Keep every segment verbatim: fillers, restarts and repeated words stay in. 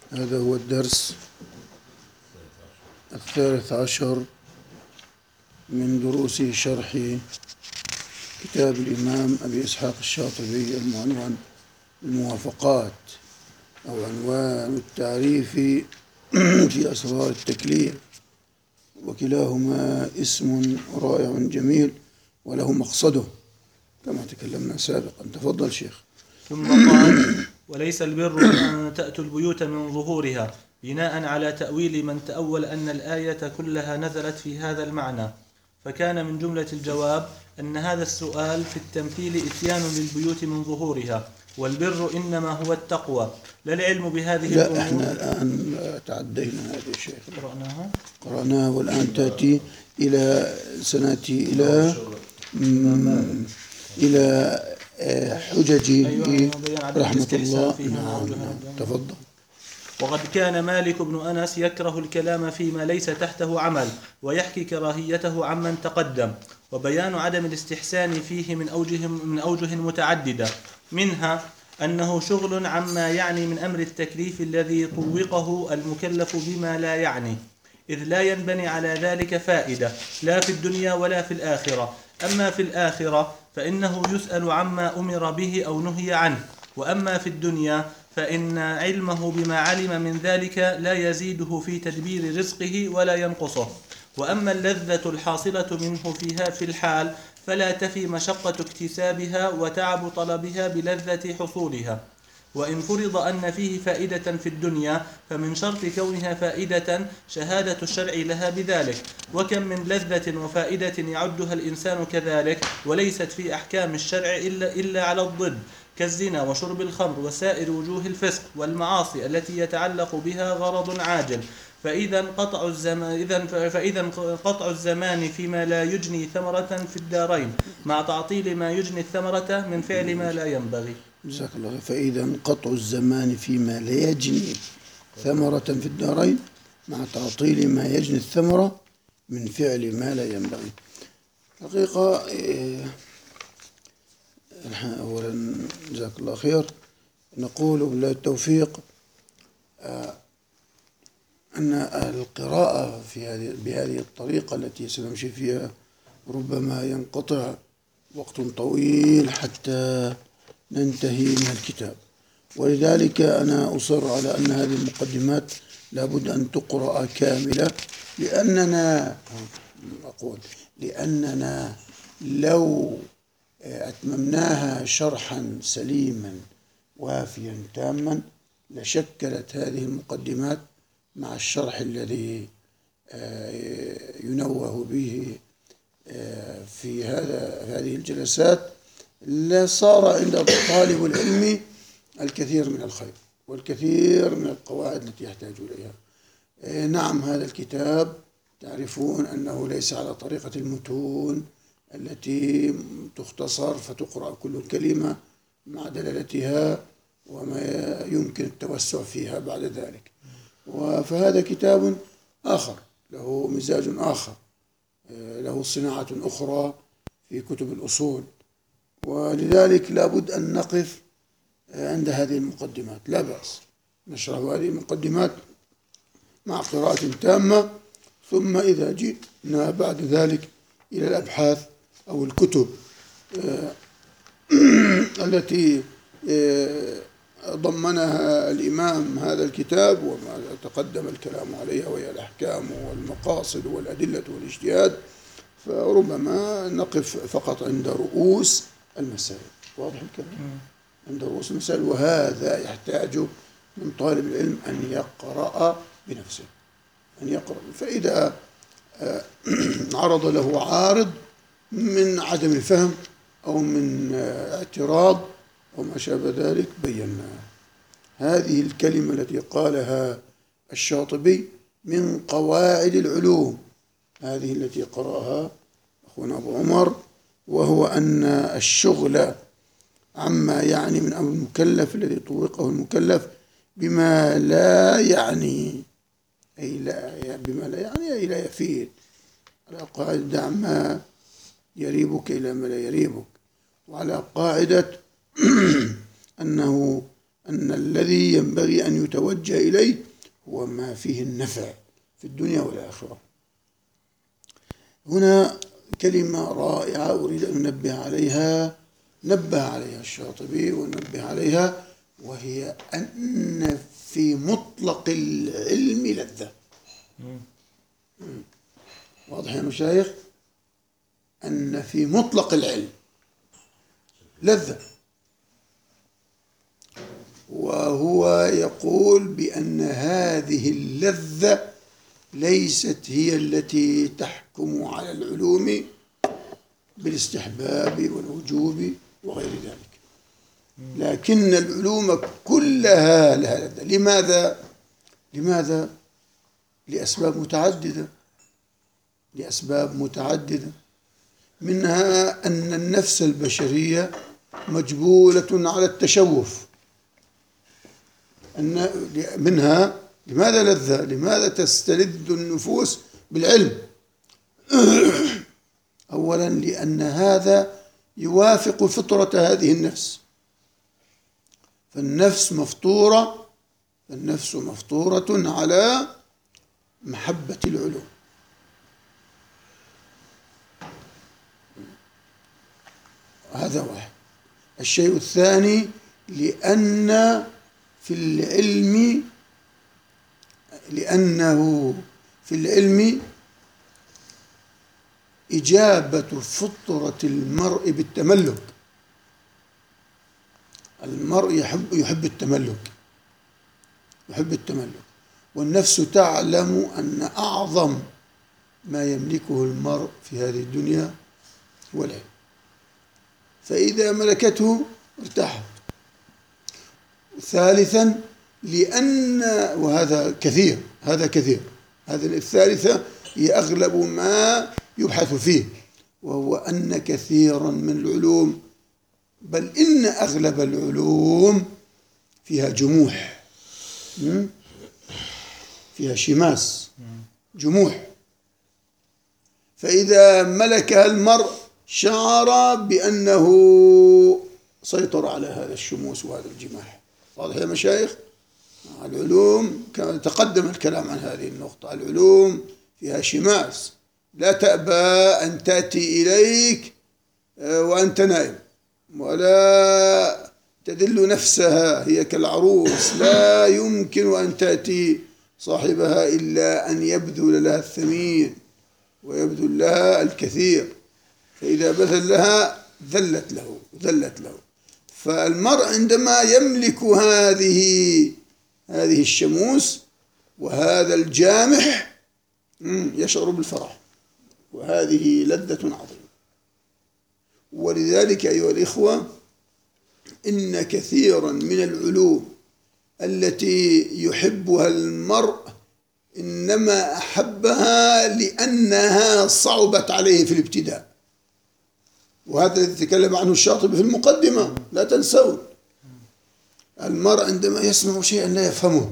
هذا هو الدرس الثالث عشر من دروس شرح كتاب الإمام أبي إسحاق الشاطبي المعنون الموافقات أو عنوان التعريف في أسرار التكليف، وكلاهما اسم رائع جميل وله مقصده كما تكلمنا سابقا. تفضل شيخ. ثم قال: وليس البر أن تأتوا البيوت من ظهورها، بناء على تأويل من تأول أن الآية كلها نزلت في هذا المعنى، فكان من جملة الجواب أن هذا السؤال في التمثيل إتيان للبيوت من ظهورها، والبر إنما هو التقوى لا العلم بهذه لا الأمور. احنا الآن تعدينا هذا الشيء، قرأناها قرأناها والآن تأتي إلى سنأتي إلى إلى حججه رحمة الله. نعم نعم. تفضل. وقد كان مالك بن أنس يكره الكلام فيما ليس تحته عمل، ويحكي كراهيته عمن تقدم، وبيان عدم الاستحسان فيه من أوجه, من أوجه متعددة، منها أنه شغل عما يعني من أمر التكليف الذي طوقه المكلف بما لا يعني، إذ لا ينبني على ذلك فائدة لا في الدنيا ولا في الآخرة. أما في الآخرة فإنه يسأل عما أمر به أو نهي عنه، وأما في الدنيا فإن علمه بما علم من ذلك لا يزيده في تدبير رزقه ولا ينقصه. وأما اللذة الحاصلة منه فيها في الحال فلا تفي مشقة اكتسابها وتعب طلبها بلذة حصولها. وإن فرض أن فيه فائدة في الدنيا فمن شرط كونها فائدة شهادة الشرع لها بذلك، وكم من لذة وفائدة يعدها الإنسان كذلك وليست في أحكام الشرع إلا, إلا على الضد، كالزنا وشرب الخمر وسائر وجوه الفسق والمعاصي التي يتعلق بها غرض عاجل. فإذا قطع الزمان إذا فإذا قطع الزمان فيما لا يجني ثمرة في الدارين مع تعطيل ما يجني الثمرة من فعل ما لا ينبغي. جزاك الله. فإذا قطع الزمان فيما لا يجني ثمرة في الدارين مع تعطيل ما يجني الثمرة من فعل ما لا ينبغي. حقيقة أولا جزاك الله خير، نقول بالله التوفيق أن القراءة في هذه بهذه الطريقة التي سنمشي فيها ربما ينقطع وقت طويل حتى ننتهي من الكتاب، ولذلك أنا أصر على أن هذه المقدمات لابد أن تقرأ كاملة، لأننا أقول لأننا لو أتممناها شرحا سليما وافيا تاما لشكلت هذه المقدمات مع الشرح الذي ينوه به في هذا هذه الجلسات لصار عند طالب العلم الكثير من الخير والكثير من القواعد التي يحتاج إليها. نعم، هذا الكتاب تعرفون أنه ليس على طريقة المتون التي تختصر فتقرأ كل كلمة مع دلالتها وما يمكن التوسع فيها بعد ذلك، فهذا كتاب آخر له مزاج آخر، له صناعة أخرى في كتب الأصول، ولذلك لابد أن نقف عند هذه المقدمات. لا بأس نشرح هذه المقدمات مع قراءة تامة، ثم إذا جئنا بعد ذلك إلى الأبحاث أو الكتب التي ضمنها الإمام هذا الكتاب وما تقدم الكلام عليها، وهي الأحكام والمقاصد والأدلة والاجتهاد، فربما نقف فقط عند رؤوس المسائل. واضح الكلام؟ عند رؤوس المسائل، وهذا يحتاج من طالب العلم أن يقرأ بنفسه، أن يقرأ. فإذا عرض له عارض من عدم الفهم أو من اعتراض أو ما شابه ذلك بينا. هذه الكلمة التي قالها الشاطبي من قواعد العلوم، هذه التي قرأها أخونا أبو عمر، وهو أن الشغل عما يعني من أمر المكلف الذي طوقه المكلف بما لا يعني، أي لا بما لا يعني أي لا يفيد، على قاعدة دع ما يريبك إلى ما لا يريبك، وعلى قاعدة أنه أن الذي ينبغي أن يتوجه إليه هو ما فيه النفع في الدنيا والآخرة. هنا كلمة رائعة أريد أن ننبه عليها، نبه عليها الشاطبي ونبه عليها، وهي أن في مطلق العلم لذة. واضح يا مشايخ؟ أن في مطلق العلم لذة، وهو يقول بأن هذه اللذة ليست هي التي تحكم على العلوم بالاستحباب والوجوب وغير ذلك، لكن العلوم كلها لها لذة. لماذا؟ لماذا؟ لأسباب متعددة، لأسباب متعددة منها أن النفس البشرية مجبولة على التشوف. أن منها لماذا لذة؟ لماذا تستلذ النفوس بالعلم؟ أولا لأن هذا يوافق فطرة هذه النفس، فالنفس مفطورة النفس مفطورة على محبة العلوم. هذا واحد. الشيء الثاني لأن في العلم لأنه في العلم إجابة فطرة المرء بالتملك. المرء يحب يحب التملك يحب التملك والنفس تعلم أن أعظم ما يملكه المرء في هذه الدنيا هو العلم، فإذا ملكته ارتاحت. ثالثا لأن وهذا كثير هذا كثير هذا الثالثة هي أغلب ما يبحث فيه، وهو أن كثيرا من العلوم، بل إن أغلب العلوم فيها جموح، فيها شماس، جموح. فإذا ملكها المرء شعر بأنه سيطر على هذا الشموس وهذا الجماح. واضح يا مشايخ؟ العلوم كما تقدم الكلام عن هذه النقطة، العلوم فيها شماس، لا تأبى أن تأتي إليك وأنت نائم، ولا تدل نفسها، هي كالعروس لا يمكن أن تأتي صاحبها إلا أن يبذل لها الثمين ويبذل لها الكثير، فإذا بذل لها ذلت له ذلت له. فالمرء عندما يملك هذه هذه الشموس وهذا الجامح يشعر بالفرح، وهذه لذة عظيمة. ولذلك أيها الإخوة إن كثيرا من العلوم التي يحبها المرء إنما أحبها لأنها صعبت عليه في الابتداء، وهذا الذي تكلم عنه الشاطبي في المقدمة، لا تنسون. المرء عندما يسمع شيئا لا يفهمه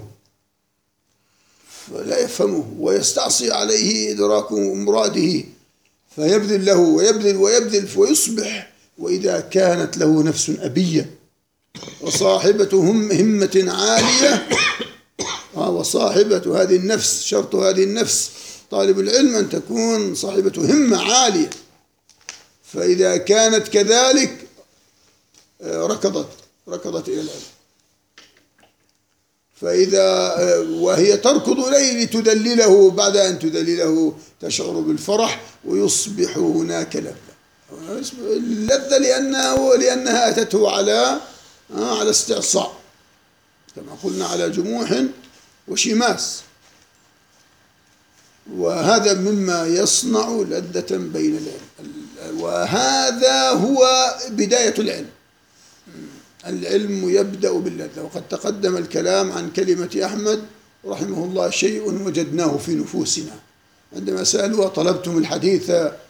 فلا يفهمه ويستعصي عليه إدراك مراده، فيبذل له ويبذل ويبذل ويصبح، وإذا كانت له نفس أبية وصاحبة هم همة عالية، وصاحبة هذه النفس، شرط هذه النفس طالب العلم أن تكون صاحبة همة عالية، فإذا كانت كذلك ركضت ركضت إلى العلم، فإذا وهي تركض إليه لتدلله، بعد أن تدلله تشعر بالفرح ويصبح هناك لذة. اللذة لأنه لأنها أتته على على استعصاء، كما قلنا على جموح وشماس، وهذا مما يصنع لذة بين العلم، وهذا هو بداية العلم. العلم يبدأ باللذة، وقد تقدم الكلام عن كلمة أحمد رحمه الله: شيء وجدناه في نفوسنا. عندما سألوا طلبتم الحديث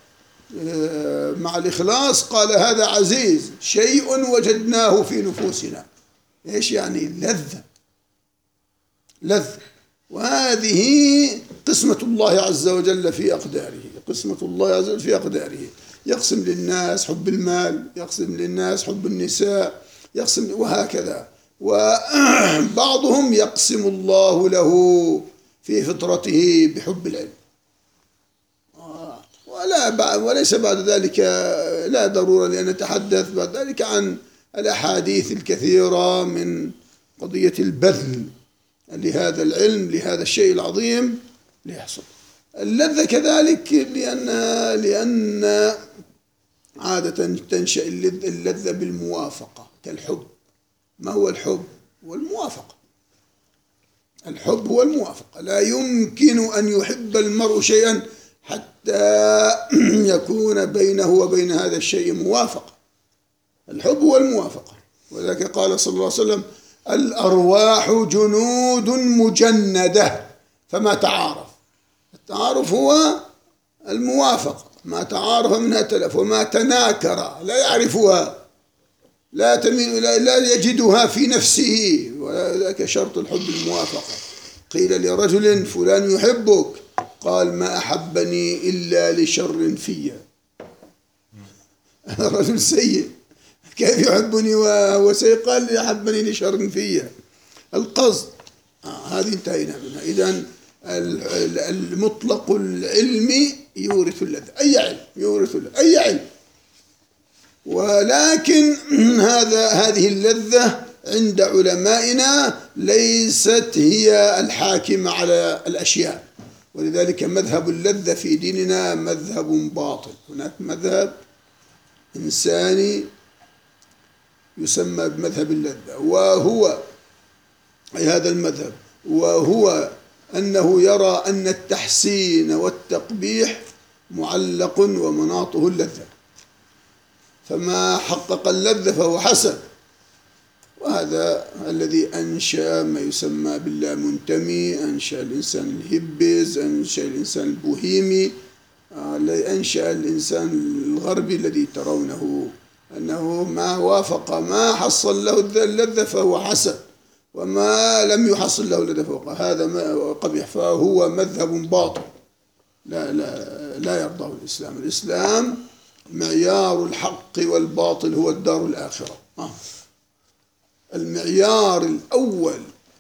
مع الإخلاص، قال هذا عزيز، شيء وجدناه في نفوسنا. إيش يعني؟ لذة لذة وهذه قسمة الله عز وجل في أقداره، قسمة الله عز وجل في أقداره. يقسم للناس حب المال، يقسم للناس حب النساء، يقسم وهكذا. وبعضهم يقسم الله له في فطرته بحب العلم، ولا وليس بعد ذلك لا ضرورة لأن نتحدث بعد ذلك عن الأحاديث الكثيرة من قضية البذل لهذا العلم، لهذا الشيء العظيم ليحصل. اللذة كذلك لأن لأن عادة تنشأ اللذة بالموافقة كالحب. ما هو الحب؟ هو الموافقة. الحب هو الموافقة. لا يمكن أن يحب المرء شيئا حتى يكون بينه وبين هذا الشيء موافقة. الحب هو الموافقة، ولذلك قال صلى الله عليه وسلم: الأرواح جنود مجندة فما تعارف. التعارف هو الموافقة، ما تعارف منها تلف، وما تناكر لا يعرفها، لا تميل لا يجدها في نفسه، وذلك شرط الحب الموافقة. قيل لرجل: فلان يحبك، قال: ما أحبني إلا لشر فيا. رجل سيء كيف يحبني وهو سيء؟ قال: أحبني لشر فيا. القصد آه هذه انتهينا منها. إذن المطلق العلمي يورث اللذة، أي علم يورث اللذة، أي علم. ولكن هذا هذه اللذة عند علمائنا ليست هي الحاكمة على الأشياء، ولذلك مذهب اللذة في ديننا مذهب باطل. هناك مذهب إنساني يسمى بمذهب اللذة، وهو أي هذا المذهب وهو أنه يرى أن التحسين والتقبيح معلق ومناطه اللذة، فما حقق اللذة فهو حسن. وهذا الذي أنشأ ما يسمى باللامنتمي، أنشأ الإنسان الهبز، أنشأ الإنسان البوهيمي، أنشأ الإنسان الغربي الذي ترونه أنه ما وافق ما حصل له اللذة فهو حسن، وما لم يحصل له اللذة فهو هذا ما قبيح. فهو مذهب باطل لا لا لا يرضاه الإسلام. الإسلام معيار الحق والباطل هو الدار الآخرة. المعيار الأول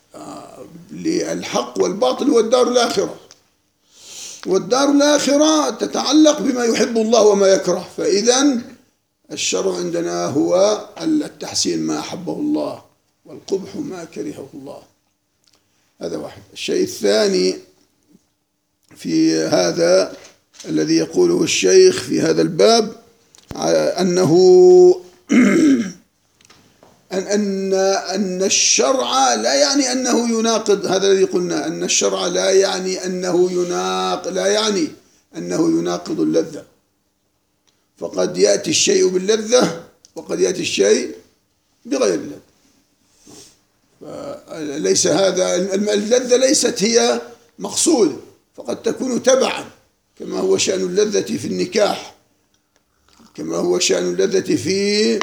للحق والباطل هو الدار الآخرة، والدار الآخرة تتعلق بما يحب الله وما يكره. فإذا الشرع عندنا هو التحسين ما أحبه الله والقبح ما كرهه الله. هذا واحد. الشيء الثاني في هذا الذي يقوله الشيخ في هذا الباب أنه أن أن أن الشرع لا يعني أنه يناقض هذا الذي قلنا، أن الشرع لا يعني أنه يناقض لا يعني أنه يناقض اللذة. فقد يأتي الشيء باللذة وقد يأتي الشيء بغير اللذة. ليس هذا اللذة ليست هي مقصود، فقد تكون تبعا، كما هو شأن اللذة في النكاح، كما هو شأن اللذة في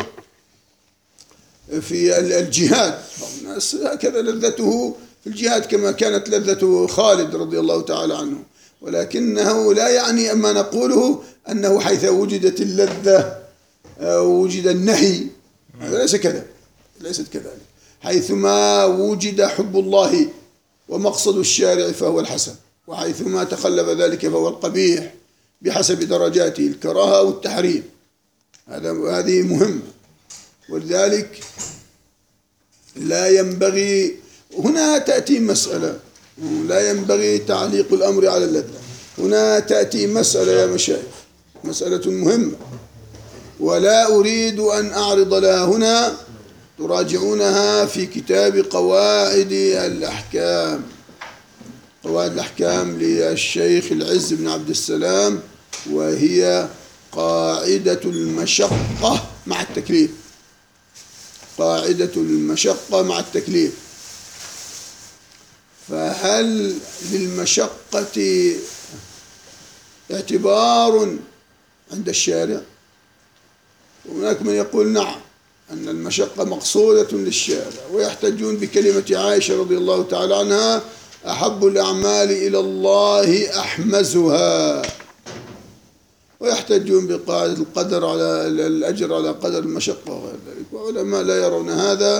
في الجهاد. الناس هكذا لذته في الجهاد كما كانت لذة خالد رضي الله تعالى عنه، ولكنه لا يعني أما نقوله أنه حيث وجدت اللذة وجد النهي، هذا ليس كذا، ليست كذلك. حيثما وجد حب الله ومقصد الشارع فهو الحسن، وحيثما تخلف ذلك فهو القبيح بحسب درجاته، الكراهة والتحريم. هذا هذه مهمة. ولذلك لا ينبغي هنا تأتي مسألة، لا ينبغي تعليق الأمر على اللذة. هنا تأتي مسألة يا مشايخ، مسألة مهمة، ولا أريد أن أعرض لها هنا، تراجعونها في كتاب قواعد الأحكام، قواعد الأحكام للشيخ العز بن عبد السلام، وهي قاعدة المشقة مع التكليف. قاعدة المشقة مع التكليف. فهل للمشقة اعتبار عند الشارع؟ وهناك من يقول نعم، أن المشقة مقصودة للشارع، ويحتجون بكلمة عائشة رضي الله تعالى عنها: أحب الأعمال إلى الله أحمزها. ويحتجون بقاعدة القدر على الأجر على قدر المشقة وغير ذلك، وعلماء لا يرون هذا،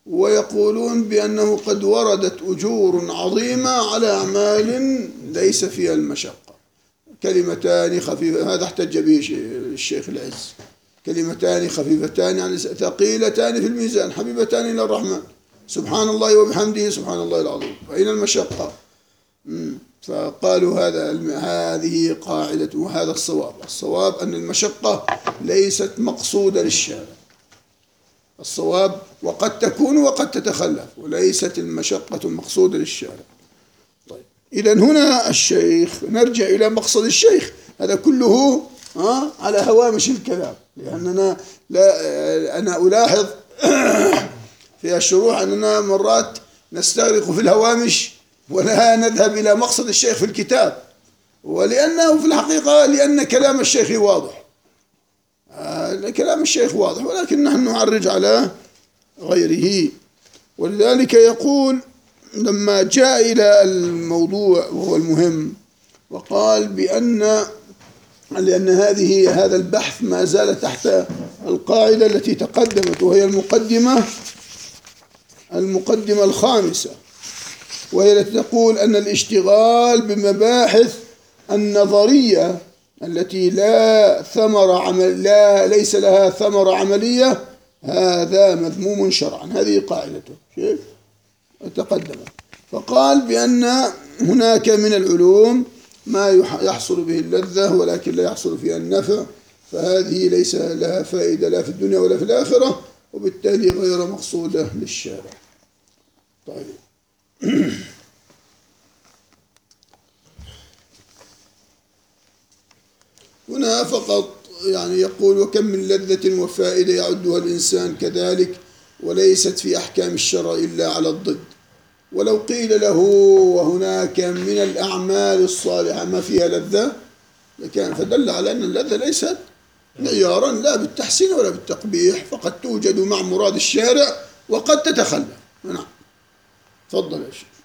ويقولون بأنه قد وردت أجور عظيمة على أعمال ليس فيها المشقة. كلمتان خفيفة، هذا احتج به الشيخ العز، كلمتان خفيفتان يعني ثقيلتان في الميزان حبيبتان إلى الرحمن سبحان الله وبحمده سبحان الله العظيم، فأين المشقة؟ فقالوا هذا هذه قاعدة، وهذا الصواب. الصواب أن المشقة ليست مقصودة للشارع، الصواب وقد تكون وقد تتخلف، وليست المشقة مقصودة للشارع. طيب إذا هنا الشيخ، نرجع إلى مقصد الشيخ، هذا كله ها على هوامش الكلام، لأننا لا أنا ألاحظ في الشروح أننا مرات نستغرق في الهوامش ولا نذهب إلى مقصد الشيخ في الكتاب، ولأنه في الحقيقة لأن كلام الشيخ واضح، آه كلام الشيخ واضح، ولكن نحن نعرج على غيره. ولذلك يقول لما جاء إلى الموضوع وهو المهم وقال بأن لأن هذه هذا البحث ما زال تحت القاعدة التي تقدمت، وهي المقدمة المقدمة الخامسة، وهي التي تقول أن الاشتغال بمباحث النظرية التي لا ثمرة عمل لا ليس لها ثمرة عملية هذا مذموم شرعا. هذه قاعدته شيء تقدم. فقال بأن هناك من العلوم ما يحصل به اللذة ولكن لا يحصل فيها النفع، فهذه ليس لها فائدة لا في الدنيا ولا في الآخرة، وبالتالي غير مقصودة للشارع. طيب هنا فقط يعني يقول وكم من لذة وفائدة يعدها الإنسان كذلك، وليست في أحكام الشرع إلا على الضد. ولو قيل له وهناك من الأعمال الصالحة ما فيها لذة لكان فدل على أن اللذة ليست معيارا لا بالتحسين ولا بالتقبيح، فقد توجد مع مراد الشارع وقد تتخلى. نعم تفضل يا شيخ.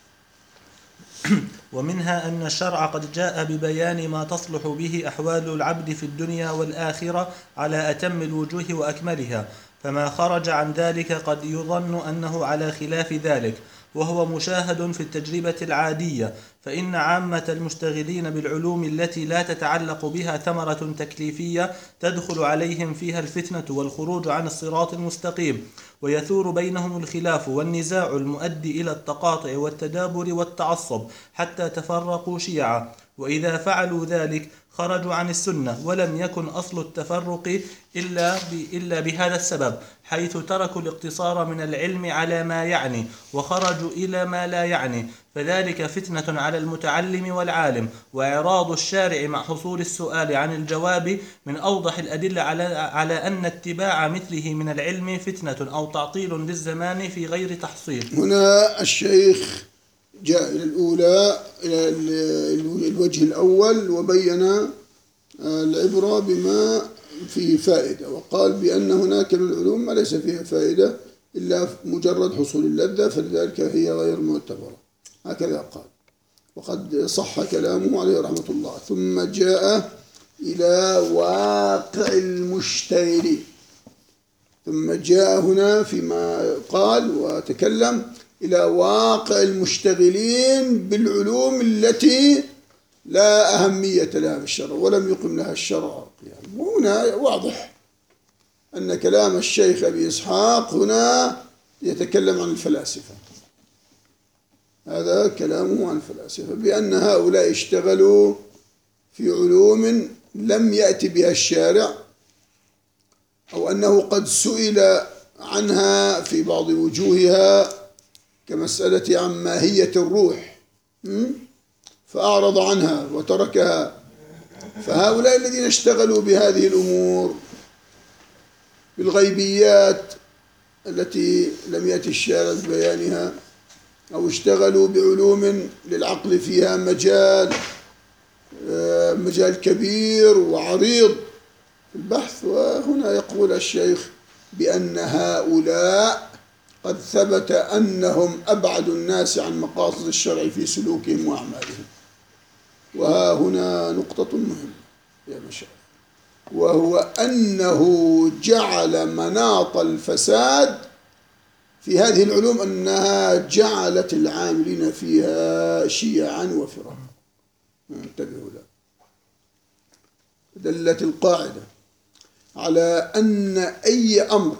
ومنها أن الشرع قد جاء ببيان ما تصلح به أحوال العبد في الدنيا والآخرة على أتم الوجوه وأكملها، فما خرج عن ذلك قد يظن أنه على خلاف ذلك، وهو مشاهد في التجربة العادية. فإن عامة المشتغلين بالعلوم التي لا تتعلق بها ثمرة تكليفية تدخل عليهم فيها الفتنة والخروج عن الصراط المستقيم، ويثور بينهم الخلاف والنزاع المؤدي إلى التقاطع والتدابر والتعصب حتى تفرقوا شيعا، وإذا فعلوا ذلك خرجوا عن السنة، ولم يكن أصل التفرق إلا, إلا بهذا السبب، حيث تركوا الاقتصار من العلم على ما يعني وخرجوا إلى ما لا يعني، فذلك فتنة على المتعلم والعالم، وإعراض الشارع مع حصول السؤال عن الجواب من أوضح الأدلة على, على أن اتباع مثله من العلم فتنة أو تعطيل للزمان في غير تحصيل. هنا الشيخ جاء إلى الأولى إلى الوجه الأول وبين العبرة بما فيه فائدة، وقال بأن هناك من العلوم ما ليس فيها فائدة إلا مجرد حصول اللذة، فلذلك هي غير معتبرة، هكذا قال، وقد صح كلامه عليه رحمة الله. ثم جاء إلى واقع المشتغلين، ثم جاء هنا فيما قال وتكلم إلى واقع المشتغلين بالعلوم التي لا أهمية لها في الشرع ولم يقم لها الشرع. يعني وهنا واضح أن كلام الشيخ أبي إسحاق هنا يتكلم عن الفلاسفة، هذا كلامه عن الفلاسفة، بأن هؤلاء اشتغلوا في علوم لم يأتي بها الشارع، أو أنه قد سئل عنها في بعض وجوهها كمسألة عن ماهية الروح فأعرض عنها وتركها. فهؤلاء الذين اشتغلوا بهذه الأمور بالغيبيات التي لم يأتي الشارع ببيانها، أو اشتغلوا بعلوم للعقل فيها مجال مجال كبير وعريض في البحث، وهنا يقول الشيخ بأن هؤلاء قد ثبت أنهم أبعد الناس عن مقاصد الشرع في سلوكهم وأعمالهم. وها هنا نقطة مهمة يا مشايخ، وهو أنه جعل مناط الفساد في هذه العلوم أنها جعلت العاملين فيها شيعا وفرقا. انتبهوا له. دلت القاعدة على أن أي أمر،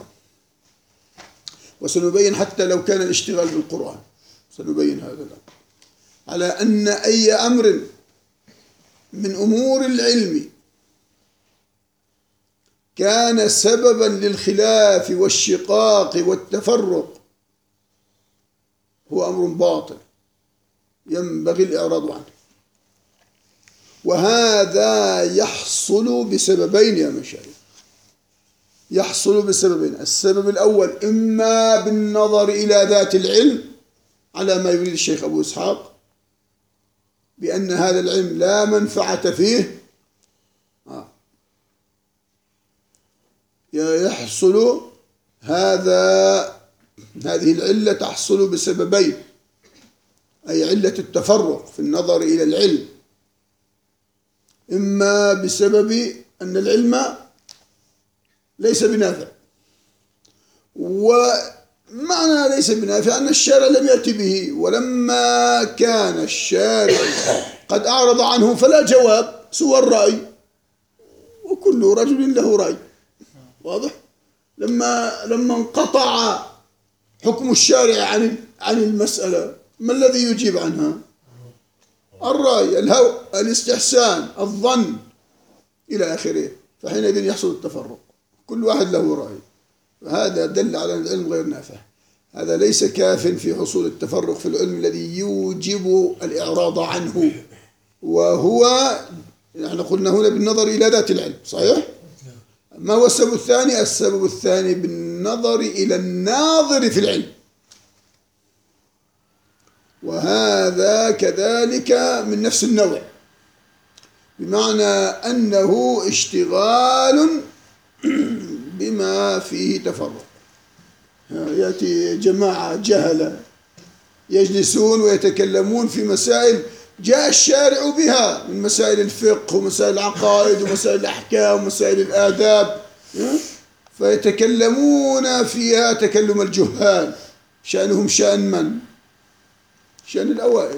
وسنبين حتى لو كان الاشتغال بالقرآن، سنبين هذا الأمر، على أن أي أمر من أمور العلم كان سببا للخلاف والشقاق والتفرق هو أمر باطل ينبغي الإعراض عنه. وهذا يحصل بسببين يا مشايخ، يحصل بسببين. السبب الأول إما بالنظر إلى ذات العلم على ما يريد الشيخ أبو إسحاق بأن هذا العلم لا منفعة فيه، آه. يحصل هذا هذه العلة تحصل بسببين، أي علة التفرق في النظر إلى العلم، إما بسبب أن العلم ليس بنافع، ومعنى ليس بنافع أن الشارع لم يأتي به، ولما كان الشارع قد أعرض عنه فلا جواب سوى الرأي، وكل رجل له رأي، واضح؟ لما لما انقطع حكم الشارع عن عن المسألة، ما الذي يجيب عنها؟ الرأي، الهوى، الاستحسان، الظن إلى آخره. فحينئذ يحصل التفرق، كل واحد له رأي، فهذا دل على أن العلم غير نافع. هذا ليس كاف في حصول التفرق في العلم الذي يوجب الإعراض عنه، وهو نحن قلنا هنا بالنظر إلى ذات العلم، صحيح؟ ما هو السبب الثاني؟ السبب الثاني بالنظر إلى الناظر في العلم، وهذا كذلك من نفس النوع، بمعنى أنه اشتغال بما فيه تفرق. يأتي جماعة جهلة يجلسون ويتكلمون في مسائل جاء الشارع بها من مسائل الفقه ومسائل العقائد ومسائل الأحكام ومسائل الآداب، فيتكلمون فيها تكلم الجهال، شأنهم شأن من؟ شأن الأوائل.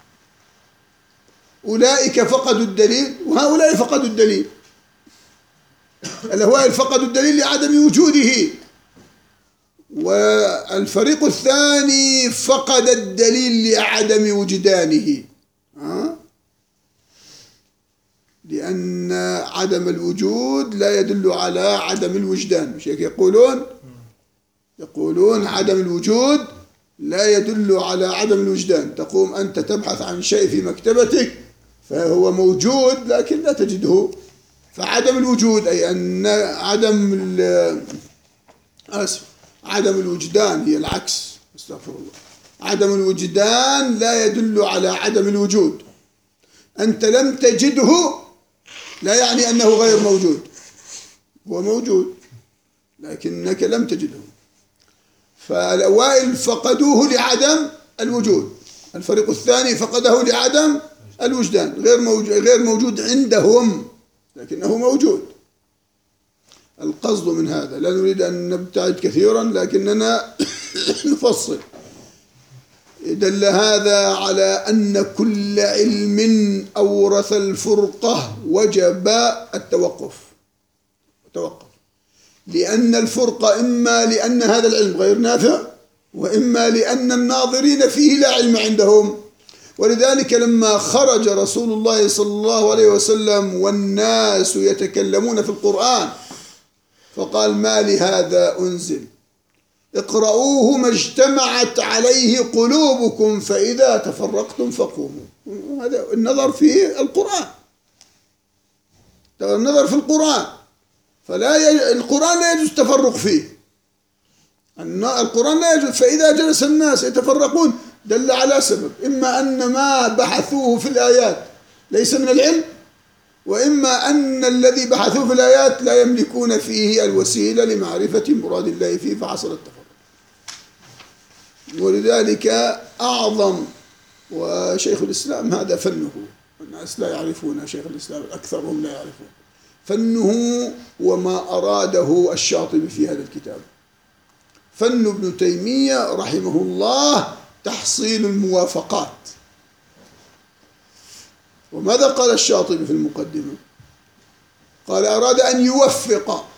أولئك فقدوا الدليل وهؤلاء فقدوا الدليل. الأوائل فقدوا الدليل لعدم وجوده، والفريق الثاني فقد الدليل لعدم وجدانه، لأن عدم الوجود لا يدل على عدم الوجدان. مش هيك يقولون؟ يقولون عدم الوجود لا يدل على عدم الوجدان. تقوم أنت تبحث عن شيء في مكتبتك فهو موجود لكن لا تجده، فعدم الوجود أي أن عدم آسف عدم الوجدان هي العكس، استغفر الله. عدم الوجدان لا يدل على عدم الوجود. أنت لم تجده لا يعني أنه غير موجود، هو موجود لكنك لم تجده. فالأوائل فقدوه لعدم الوجود، الفريق الثاني فقده لعدم الوجدان، غير موجود, غير موجود عندهم لكنه موجود. القصد من هذا، لا نريد أن نبتعد كثيرا لكننا نفصل. دل هذا على أن كل علم أورث الفرقة وجب التوقف توقف لأن الفرقة إما لأن هذا العلم غير نافع، وإما لأن الناظرين فيه لا علم عندهم. ولذلك لما خرج رسول الله صلى الله عليه وسلم والناس يتكلمون في القرآن فقال: ما لهذا أنزل؟ اقرؤوه ما اجتمعت عليه قلوبكم فإذا تفرقتم فقوموا. هذا النظر في القرآن، النظر في القرآن، فلا ي... القرآن لا يجوز التفرق فيه، القرآن لا يجوز. فإذا جلس الناس يتفرقون دل على سبب، إما أن ما بحثوه في الآيات ليس من العلم، وإما أن الذي بحثوه في الآيات لا يملكون فيه الوسيلة لمعرفة مراد الله فيه فحصل التفرق. ولذلك أعظم، وشيخ الإسلام هذا فنه، الناس لا يعرفون شيخ الإسلام، أكثرهم لا يعرفون فنه وما أراده الشاطبي في هذا الكتاب. فن ابن تيمية رحمه الله تحصيل الموافقات. وماذا قال الشاطبي في المقدمة؟ قال أراد أن يوفق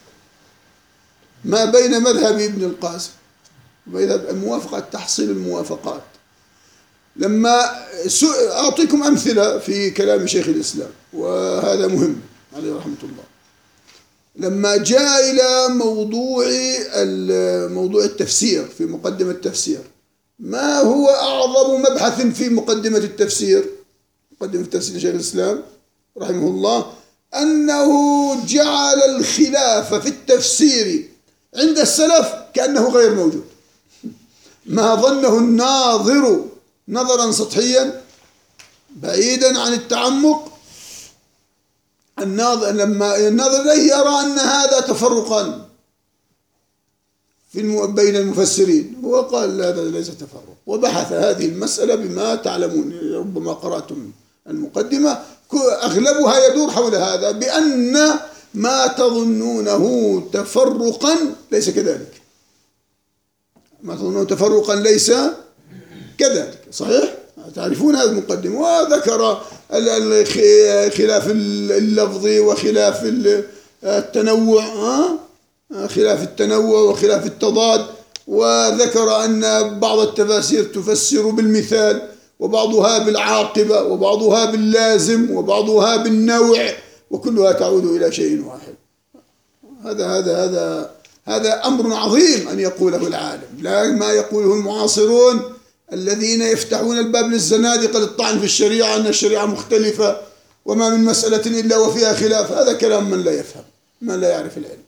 ما بين مذهب ابن القاسم ومذهب الموافقة، تحصيل الموافقات. لما أعطيكم أمثلة في كلام شيخ الإسلام، وهذا مهم عليه رحمة الله. لما جاء إلى موضوع موضوع التفسير في مقدمة التفسير، ما هو أعظم مبحث في مقدمة التفسير؟ مقدمة التفسير شيخ الإسلام رحمه الله أنه جعل الخلاف في التفسير عند السلف كأنه غير موجود، ما ظنه الناظر نظرا سطحيا بعيدا عن التعمق. الناظر لما الناظر إليه يرى أن هذا تفرقا في بين المفسرين، هو قال لا، هذا ليس تفرق، وبحث هذه المسألة بما تعلمون، ربما قرأتم المقدمة، أغلبها يدور حول هذا، بأن ما تظنونه تفرقا ليس كذلك، ما تظنونه تفرقا ليس كذلك، صحيح؟ تعرفون هذه المقدمة. وذكر خلاف اللفظ وخلاف التنوع، خلاف التنوع وخلاف التضاد، وذكر أن بعض التفاسير تفسر بالمثال، وبعضها بالعاقبة، وبعضها باللازم، وبعضها بالنوع، وكلها تعود إلى شيء واحد. هذا هذا هذا هذا أمر عظيم أن يقوله العالم، لا ما يقوله المعاصرون الذين يفتحون الباب للزنادقة للطعن في الشريعة أن الشريعة مختلفة وما من مسألة إلا وفيها خلاف. هذا كلام من لا يفهم، من لا يعرف العلم.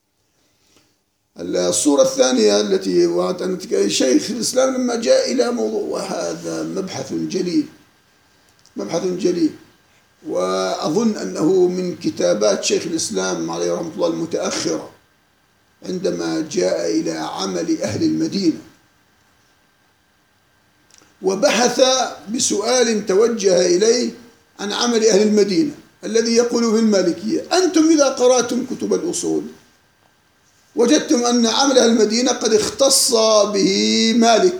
الصورة الثانية التي وعدت أن شيخ الإسلام لما جاء إلى موضوع، وهذا مبحث جليل، مبحث جليل، وأظن أنه من كتابات شيخ الإسلام عليه رحمة الله المتأخرة، عندما جاء إلى عمل أهل المدينة وبحث بسؤال توجه إليه عن عمل أهل المدينة الذي يقول في المالكية: أنتم إذا قرأتم كتب الأصول وجدتم أن عمل أهل المدينة قد اختص به مالك،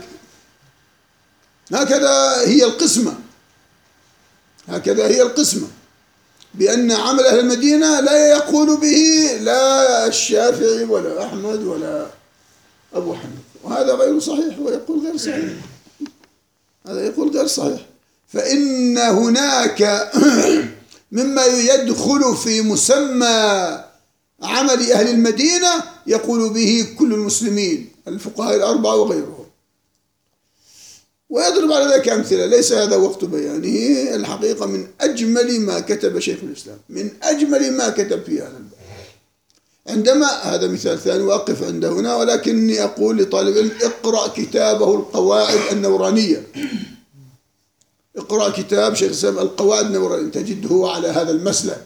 هكذا هي القسمة، هكذا هي القسمة، بأن عمل أهل المدينة لا يقول به لا الشافعي ولا أحمد ولا أبو حنيفة، وهذا غير صحيح، ويقول غير صحيح، هذا يقول غير صحيح. فإن هناك مما يدخل في مسمى عمل أهل المدينة يقول به كل المسلمين، الفقهاء الأربعة وغيرهم، ويضرب على ذلك أمثلة. ليس هذا وقت بيانه، الحقيقة من أجمل ما كتب شيخ الإسلام، من أجمل ما كتب في هذا الباب. عندما هذا مثال ثاني وأقف عند هنا، ولكني أقول لطالب العلم: اقرأ كتابه القواعد النورانية، اقرأ كتاب شيخ الإسلام القواعد النورانية، تجده على هذا المسلك،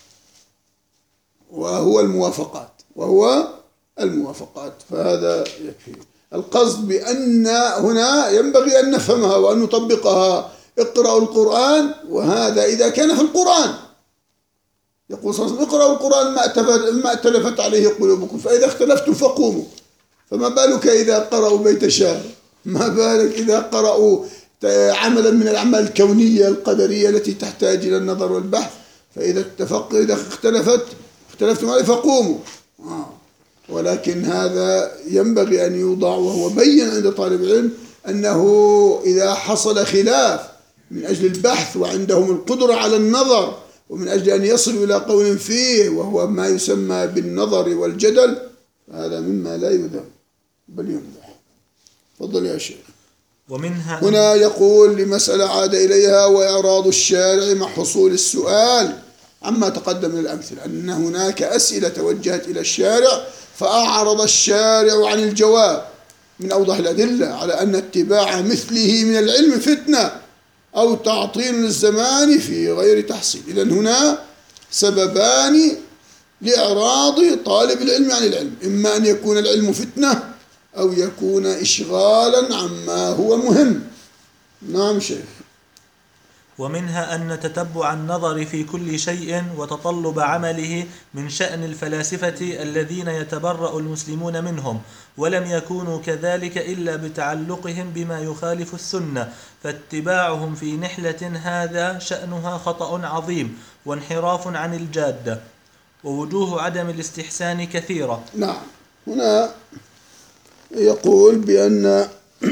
وهو الموافقات، وهو الموافقات. فهذا يكفي. القصد بأن هنا ينبغي أن نفهمها وأن نطبقها. اقرأوا القرآن، وهذا إذا كان في القرآن، يقول صلى الله عليه وسلم: اقرأوا القرآن ما اتلفت عليه قلوبكم، فإذا اختلفتم فقوموا. فما بالك إذا قرأوا بيت شعر؟ ما بالك إذا قرأوا عملا من الأعمال الكونية القدرية التي تحتاج إلى النظر والبحث؟ فإذا اتفق إذا اختلفت اختلفتم عليه فقوموا. آه. ولكن هذا ينبغي أن يوضع، وهو بين عند طالب العلم أنه إذا حصل خلاف من أجل البحث وعندهم القدرة على النظر ومن أجل أن يصلوا إلى قول فيه وهو ما يسمى بالنظر والجدل، هذا مما لا يذم بل يمدح. تفضل يا شيخ. ومنها هنا يقول: لمسألة عاد إليها وإعراض الشارع مع حصول السؤال عما تقدم من الأمثلة، أن هناك أسئلة توجهت إلى الشارع فأعرض الشارع عن الجواب، من أوضح الأدلة على أن اتباع مثله من العلم فتنة أو تعطيل للزمان في غير تحصيل. إذن هنا سببان لإعراض طالب العلم عن العلم: إما أن يكون العلم فتنة أو يكون إشغالا عما هو مهم. نعم شيخ. ومنها أن تتبع النظر في كل شيء وتطلب عمله من شأن الفلاسفة الذين يتبرأ المسلمون منهم، ولم يكونوا كذلك إلا بتعلقهم بما يخالف السنة، فاتباعهم في نحلة هذا شأنها خطأ عظيم وانحراف عن الجادة، ووجوه عدم الاستحسان كثيرة. نعم، هنا يقول بأن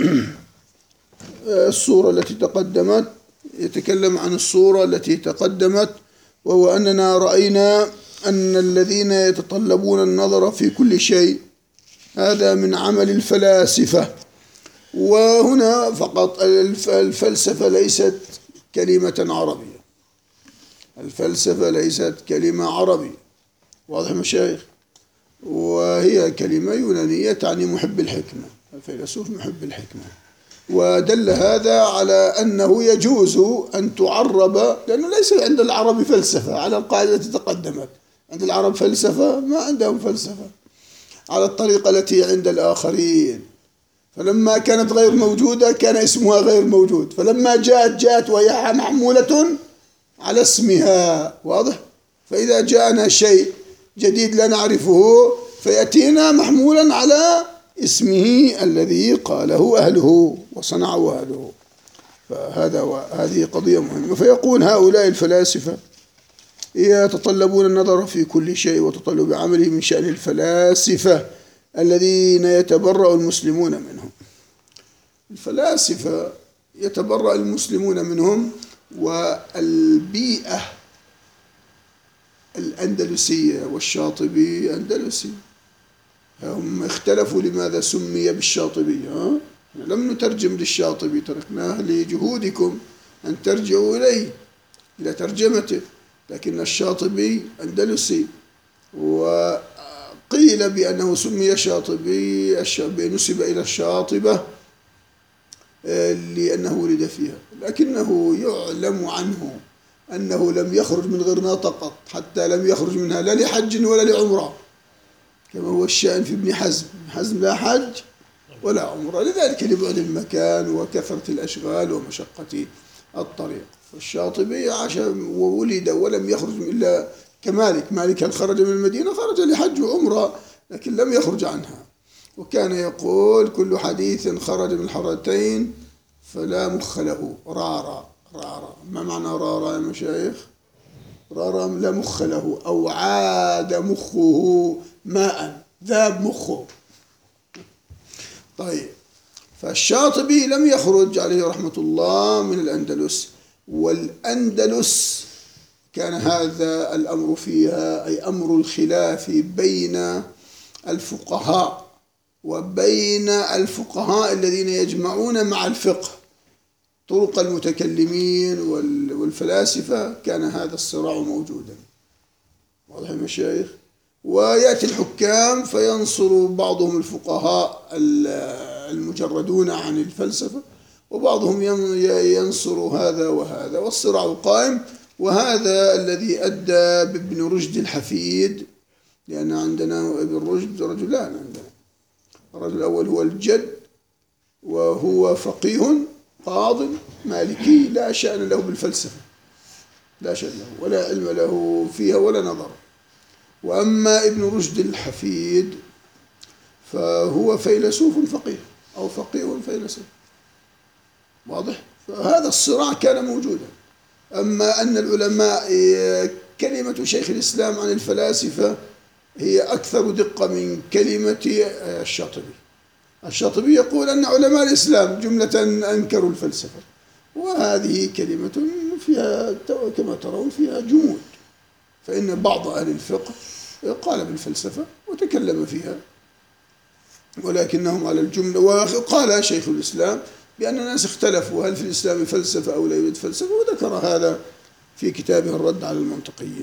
الصورة التي تقدمت يتكلم عن الصورة التي تقدمت، وهو أننا رأينا أن الذين يتطلبون النظر في كل شيء هذا من عمل الفلاسفة. وهنا فقط الفلسفة ليست كلمة عربية، الفلسفة ليست كلمة عربية، واضح مشايخ؟ وهي كلمة يونانية تعني محب الحكمة، الفيلسوف محب الحكمة. ودل هذا على أنه يجوز أن تعرب، لأنه ليس عند العرب فلسفة على القاعدة التي تقدمت. عند العرب فلسفة؟ ما عندهم فلسفة على الطريقة التي عند الآخرين. فلما كانت غير موجودة كان اسمها غير موجود، فلما جاءت جاءت وهي محمولة على اسمها، واضح؟ فإذا جاءنا شيء جديد لا نعرفه فيأتينا محمولا على اسمه الذي قاله أهله وصنعه أهله. فهذا هذه قضية مهمة. فيقول هؤلاء الفلاسفة يتطلبون النظر في كل شيء وتطلب عمله من شأن الفلاسفة الذين يتبرأ المسلمون منهم. الفلاسفة يتبرأ المسلمون منهم. والبيئة الأندلسية والشاطبي أندلسي، هم اختلفوا لماذا سمي بالشاطبي. ها؟ لم نترجم للشاطبي، تركناه لجهودكم أن ترجعوا إليه إلى ترجمته، لكن الشاطبي أندلسي. وقيل بأنه سمي شاطبي نسب إلى الشاطبة لأنه ولد فيها، لكنه يعلم عنه أنه لم يخرج من غرناطة قط، حتى لم يخرج منها لا لحج ولا لعمرة، كما هو الشأن في ابن حزم. ابن حزم لا حج ولا عمرة، لذلك لبعد المكان وكثرة الأشغال ومشقة الطريق. فالشاطبي عاش وولد ولم يخرج إلا كمالك. مالك هل خرج من المدينة؟ خرج لحج وعمرة لكن لم يخرج عنها. وكان يقول كل حديث خرج من الحرتين فلا مخ له. رارا رارا، ما معنى رارا يا مشايخ؟ رارا لا مخ له، أو عاد مخه ماء، ذاب مخه. طيب، فالشاطبي لم يخرج عليه رحمة الله من الأندلس، والأندلس كان هذا الأمر فيها أي أمر الخلاف بين الفقهاء وبين الفقهاء الذين يجمعون مع الفقه طرق المتكلمين والفلاسفة. كان هذا الصراع موجودا، واضح يا مشايخ؟ ويأتي الحكام فينصر بعضهم الفقهاء المجردون عن الفلسفة، وبعضهم ينصر هذا وهذا، والصراع قائم. وهذا الذي أدى بابن رشد الحفيد، لأن عندنا ابن رشد رجلان عندنا. الرجل الأول هو الجد، وهو فقيه قاض مالكي لا شأن له بالفلسفة، لا شأن له ولا علم له فيها ولا نظر. وأما ابن رشد الحفيد فهو فيلسوف فقيه أو فقيه فيلسوف، واضح؟ فهذا الصراع كان موجودا. أما أن العلماء كلمة شيخ الإسلام عن الفلاسفة هي أكثر دقة من كلمة الشاطبي. الشاطبي يقول أن علماء الإسلام جملة أنكروا الفلسفة، وهذه كلمة فيها كما ترون فيها جمود. فإن بعض أهل الفقه قال بالفلسفة وتكلم فيها، ولكنهم على الجملة. وقال شيخ الإسلام بأن الناس اختلفوا هل في الإسلام فلسفة أو لا يوجد فلسفة، وذكر هذا في كتابه الرد على المنطقيين.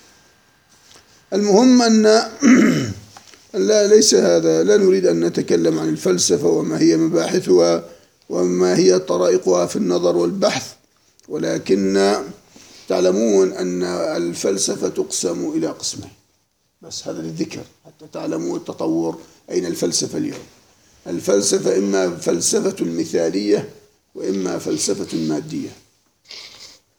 المهم أن لا ليس هذا، لا نريد أن نتكلم عن الفلسفة وما هي مباحثها وما هي طرائقها في النظر والبحث، ولكن تعلمون أن الفلسفة تقسم إلى قسمين بس، هذا للذكر حتى تعلموا التطور. أين الفلسفة اليوم؟ الفلسفة إما فلسفة مثالية وإما فلسفة مادية.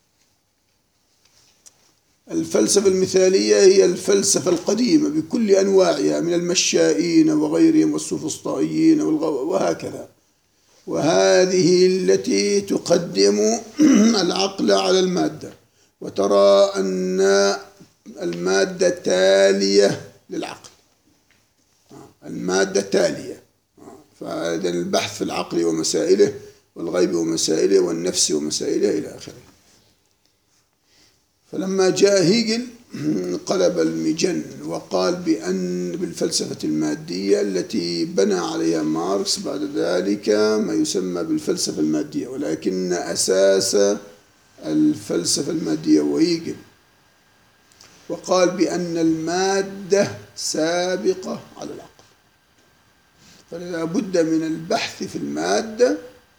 الفلسفة المثالية هي الفلسفة القديمة بكل أنواعها من المشائين وغيرهم والسوفسطائيين وهكذا، وهذه التي تقدم العقل على المادة وترى أن المادة تالية للعقل، المادة تالية. فهذا البحث في العقل ومسائله والغيب ومسائله والنفس ومسائله إلى آخره. فلما جاء هيجل قلب المجن وقال بأن بالفلسفة المادية التي بنى عليها ماركس بعد ذلك ما يسمى بالفلسفة المادية، ولكن أساس الفلسفة المادية وهيجل، وقال بأن المادة سابقة على العقل، فلا بد من البحث في المادة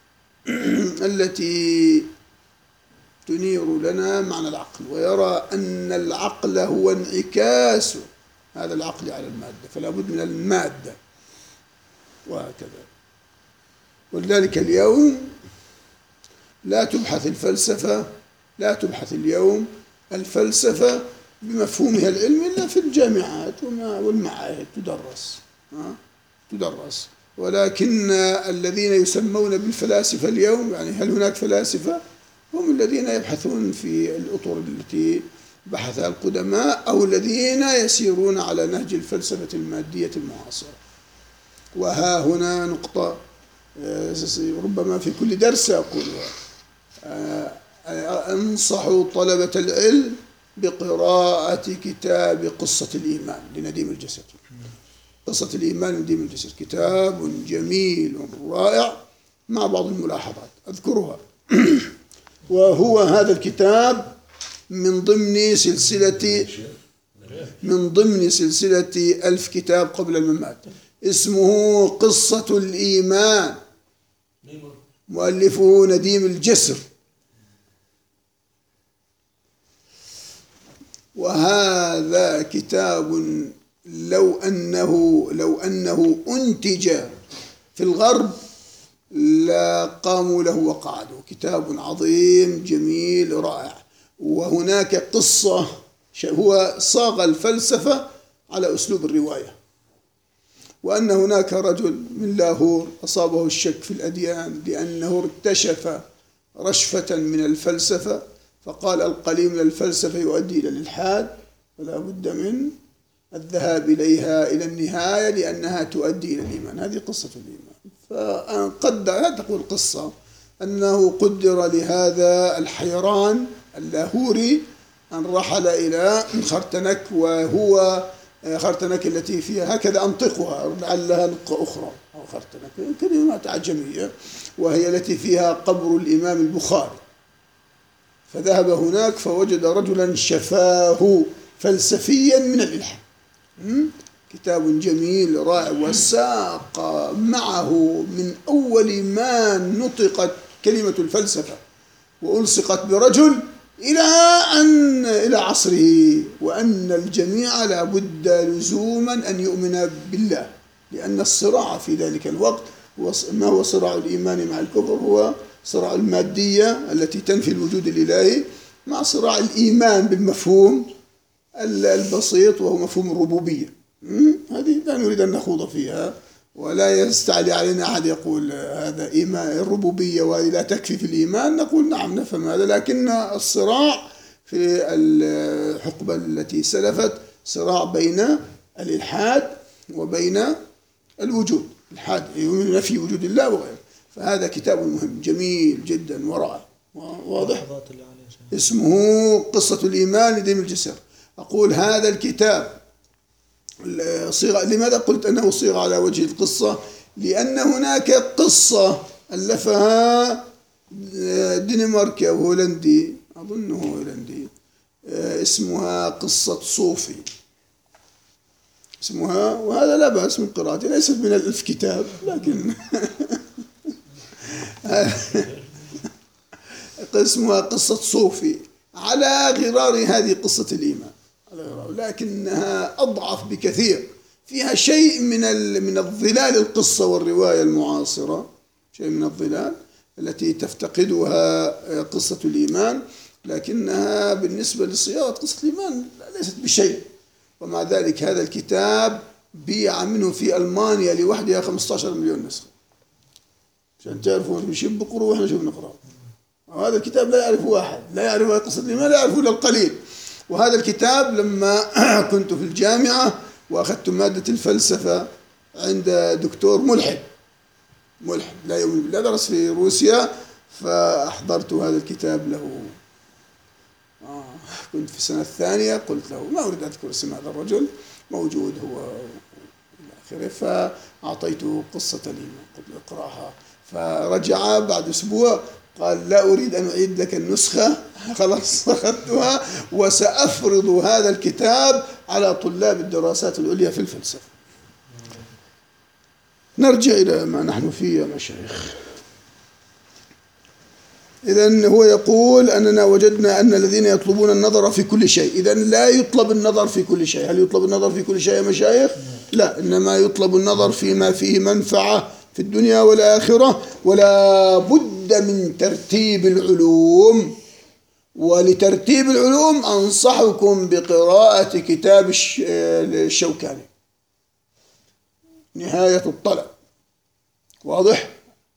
التي تنير لنا معنى العقل، ويرى أن العقل هو انعكاس هذا العقل على المادة، فلا بد من المادة وهكذا. ولذلك اليوم لا تبحث الفلسفة لا تبحث اليوم الفلسفة بمفهومها العلمي إلا في الجامعات والمعاهد تدرس تدرس ولكن الذين يسمون بالفلاسفة اليوم، يعني هل هناك فلاسفة؟ هم الذين يبحثون في الأطر التي بحثها القدماء أو الذين يسيرون على نهج الفلسفة المادية المعاصرة. وها هنا نقطة ربما في كل درس أقولها، أنصح طلبة العلم بقراءة كتاب قصة الإيمان لنديم الجسر. قصة الإيمان لنديم الجسر كتاب جميل رائع مع بعض الملاحظات أذكرها. وهو هذا الكتاب من ضمن سلسلة من ضمن سلسلة ألف كتاب قبل الممات، اسمه قصة الإيمان، مؤلفه نديم الجسر. وهذا كتاب لو أنه لو أنه أنتج في الغرب لا قاموا له وقعدوا. كتاب عظيم جميل رائع. وهناك قصة، هو صاغ الفلسفة على أسلوب الرواية، وأن هناك رجل من لاهور أصابه الشك في الأديان لأنه ارتشف رشفة من الفلسفة، فقال القليل من الفلسفة يؤدي إلى الإلحاد، فلا بد من الذهاب إليها إلى النهاية لأنها تؤدي إلى الإيمان. هذه قصة الإيمان. فقدر تقول القصة أنه قدر لهذا الحيران اللاهوري أن رحل إلى خرتنك، وهو خرتنك التي فيها هكذا أنطقها لعلها نطقة أخرى، أو خرتنك كلمات عجمية، وهي التي فيها قبر الإمام البخاري. فذهب هناك فوجد رجلا شفاه فلسفيا من الإلحاد. كتاب جميل رائع، وساق معه من أول ما نطقت كلمة الفلسفة وألصقت برجل إلى أن إلى عصره، وأن الجميع لا بد لزوما أن يؤمن بالله، لأن الصراع في ذلك الوقت ما هو صراع الإيمان مع الكفر، هو صراع المادية التي تنفي الوجود الإلهي مع صراع الإيمان بالمفهوم البسيط وهو مفهوم الربوبية. هذه لا نريد أن نخوض فيها، ولا يستعلي علينا أحد يقول هذا إيمان الربوبية وهذه لا تكفي في الإيمان. نقول نعم نفهم هذا، لكن الصراع في الحقبة التي سلفت صراع بين الإلحاد وبين الوجود، الإلحاد نفي وجود الله وغيره. فهذا كتاب مهم جميل جدا ورائع واضح، اسمه قصة الإيمان لنديم الجسر. أقول هذا الكتاب صيغة، لماذا قلت أنه صيغة على وجه القصة؟ لأن هناك قصة ألفها دنماركي أو هولندي، أظنه هولندي، اسمها قصة صوفي اسمها، وهذا لا بأس من قراءته، ليست من الألف كتاب لكن اسمها قصة صوفي، على غرار هذه قصة الإيمان، لكنها أضعف بكثير، فيها شيء من من الظلال القصة والرواية المعاصرة، شيء من الظلال التي تفتقدها قصة الإيمان. لكنها بالنسبة لصياغة قصة الإيمان ليست بشيء. ومع ذلك هذا الكتاب بيع منه في ألمانيا لوحدها خمسة عشر مليون نسخة، عشان تعرفوا مش بقروا وإحنا شو بنقرأ. وهذا الكتاب لا يعرفه واحد، لا يعرف قصة الإيمان، لا يعرفه إلا القليل. وهذا الكتاب لما كنت في الجامعة وأخذت مادة الفلسفة عند دكتور ملحد ملحد لا يؤمن بالله، درس في روسيا، فأحضرت هذا الكتاب له. آه كنت في السنة الثانية، قلت له ما أريد أذكر اسم هذا الرجل، موجود هو إلى آخره، فأعطيته قصة الإيمان قلت له اقرأها. فرجع بعد أسبوع قال لا أريد أن أعيد لك النسخة، خلاص أخذتها وسأفرض هذا الكتاب على طلاب الدراسات العليا في الفلسفة. نرجع إلى ما نحن فيه يا مشايخ. إذن هو يقول أننا وجدنا أن الذين يطلبون النظر في كل شيء، إذن لا يطلب النظر في كل شيء. هل يطلب النظر في كل شيء يا مشايخ؟ لا، إنما يطلب النظر فيما فيه منفعة في الدنيا والآخرة. ولا بد من ترتيب العلوم، ولترتيب العلوم أنصحكم بقراءة كتاب الشوكاني نهاية الطلب. واضح؟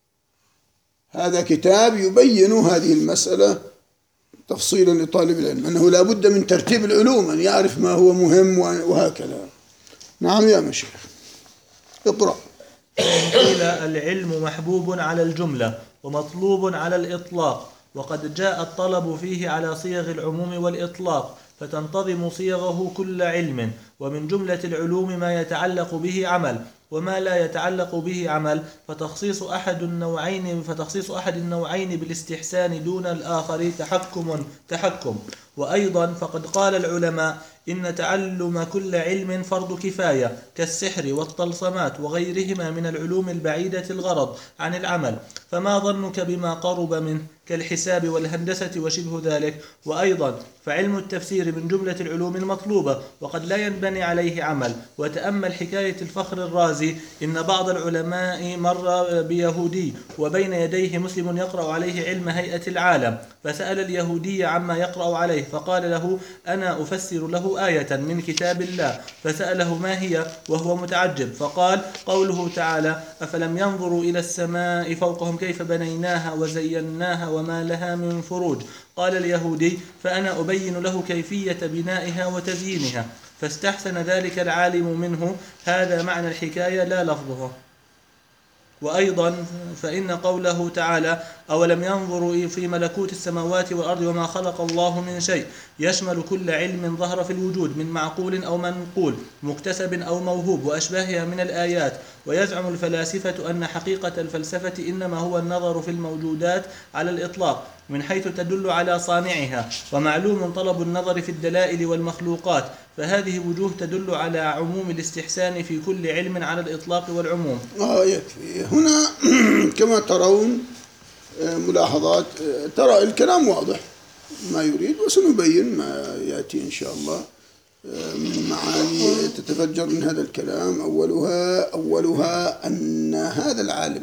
هذا كتاب يبين هذه المسألة تفصيلا لطالب العلم، أنه لا بد من ترتيب العلوم، أن يعرف ما هو مهم وهكذا. نعم يا مشيخ، اقرأ. قيل العلم محبوب على الجملة ومطلوب على الإطلاق، وقد جاء الطلب فيه على صيغ العموم والإطلاق، فتنتظم صيغه كل علم. ومن جملة العلوم ما يتعلق به عمل، وما لا يتعلق به عمل فتخصيص أحد النوعين فتخصيص أحد النوعين بالاستحسان دون الآخر تحكم تحكم. وأيضا فقد قال العلماء إن تعلم كل علم فرض كفاية، كالسحر والطلسمات وغيرهما من العلوم البعيدة الغرض عن العمل. فما ظنك بما قرب منه كالحساب والهندسة وشبه ذلك؟ وأيضا فعلم التفسير من جملة العلوم المطلوبة، وقد لا ينبني عليه عمل. وتأمل حكاية الفخر الرازي، إن بعض العلماء مر بيهودي وبين يديه مسلم يقرأ عليه علم هيئة العالم، فسأل اليهودي عما يقرأ عليه، فقال له أنا أفسر له آية من كتاب الله. فسأله ما هي وهو متعجب، فقال قوله تعالى أفلم ينظروا إلى السماء فوقهم كيف بنيناها وزيناها وما لها من فروج. قال اليهودي فأنا أبين له كيفية بنائها وتزيينها، فاستحسن ذلك العالم منه. هذا معنى الحكاية لا لفظها. وأيضا فإن قوله تعالى أولم ينظروا في ملكوت السماوات والأرض وما خلق الله من شيء يشمل كل علم ظهر في الوجود من معقول أو منقول، مكتسب أو موهوب وأشباهها من الآيات. ويزعم الفلاسفة أن حقيقة الفلسفة إنما هو النظر في الموجودات على الإطلاق من حيث تدل على صانعها، ومعلوم طلب النظر في الدلائل والمخلوقات، فهذه وجوه تدل على عموم الاستحسان في كل علم على الإطلاق والعموم. آه يكفي هنا. كما ترون ملاحظات، ترى الكلام واضح ما يريد، وسنبين ما يأتي إن شاء الله معاني تتفجر من هذا الكلام. أولها أولها أن هذا العالم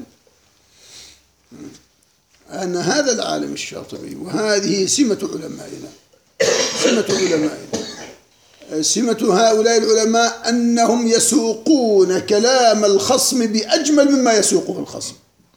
أن هذا العالم الشاطبي، وهذه سمة علمائنا سمة علمائنا سمة هؤلاء العلماء أنهم يسوقون كلام الخصم بأجمل مما يسوقه الخصم،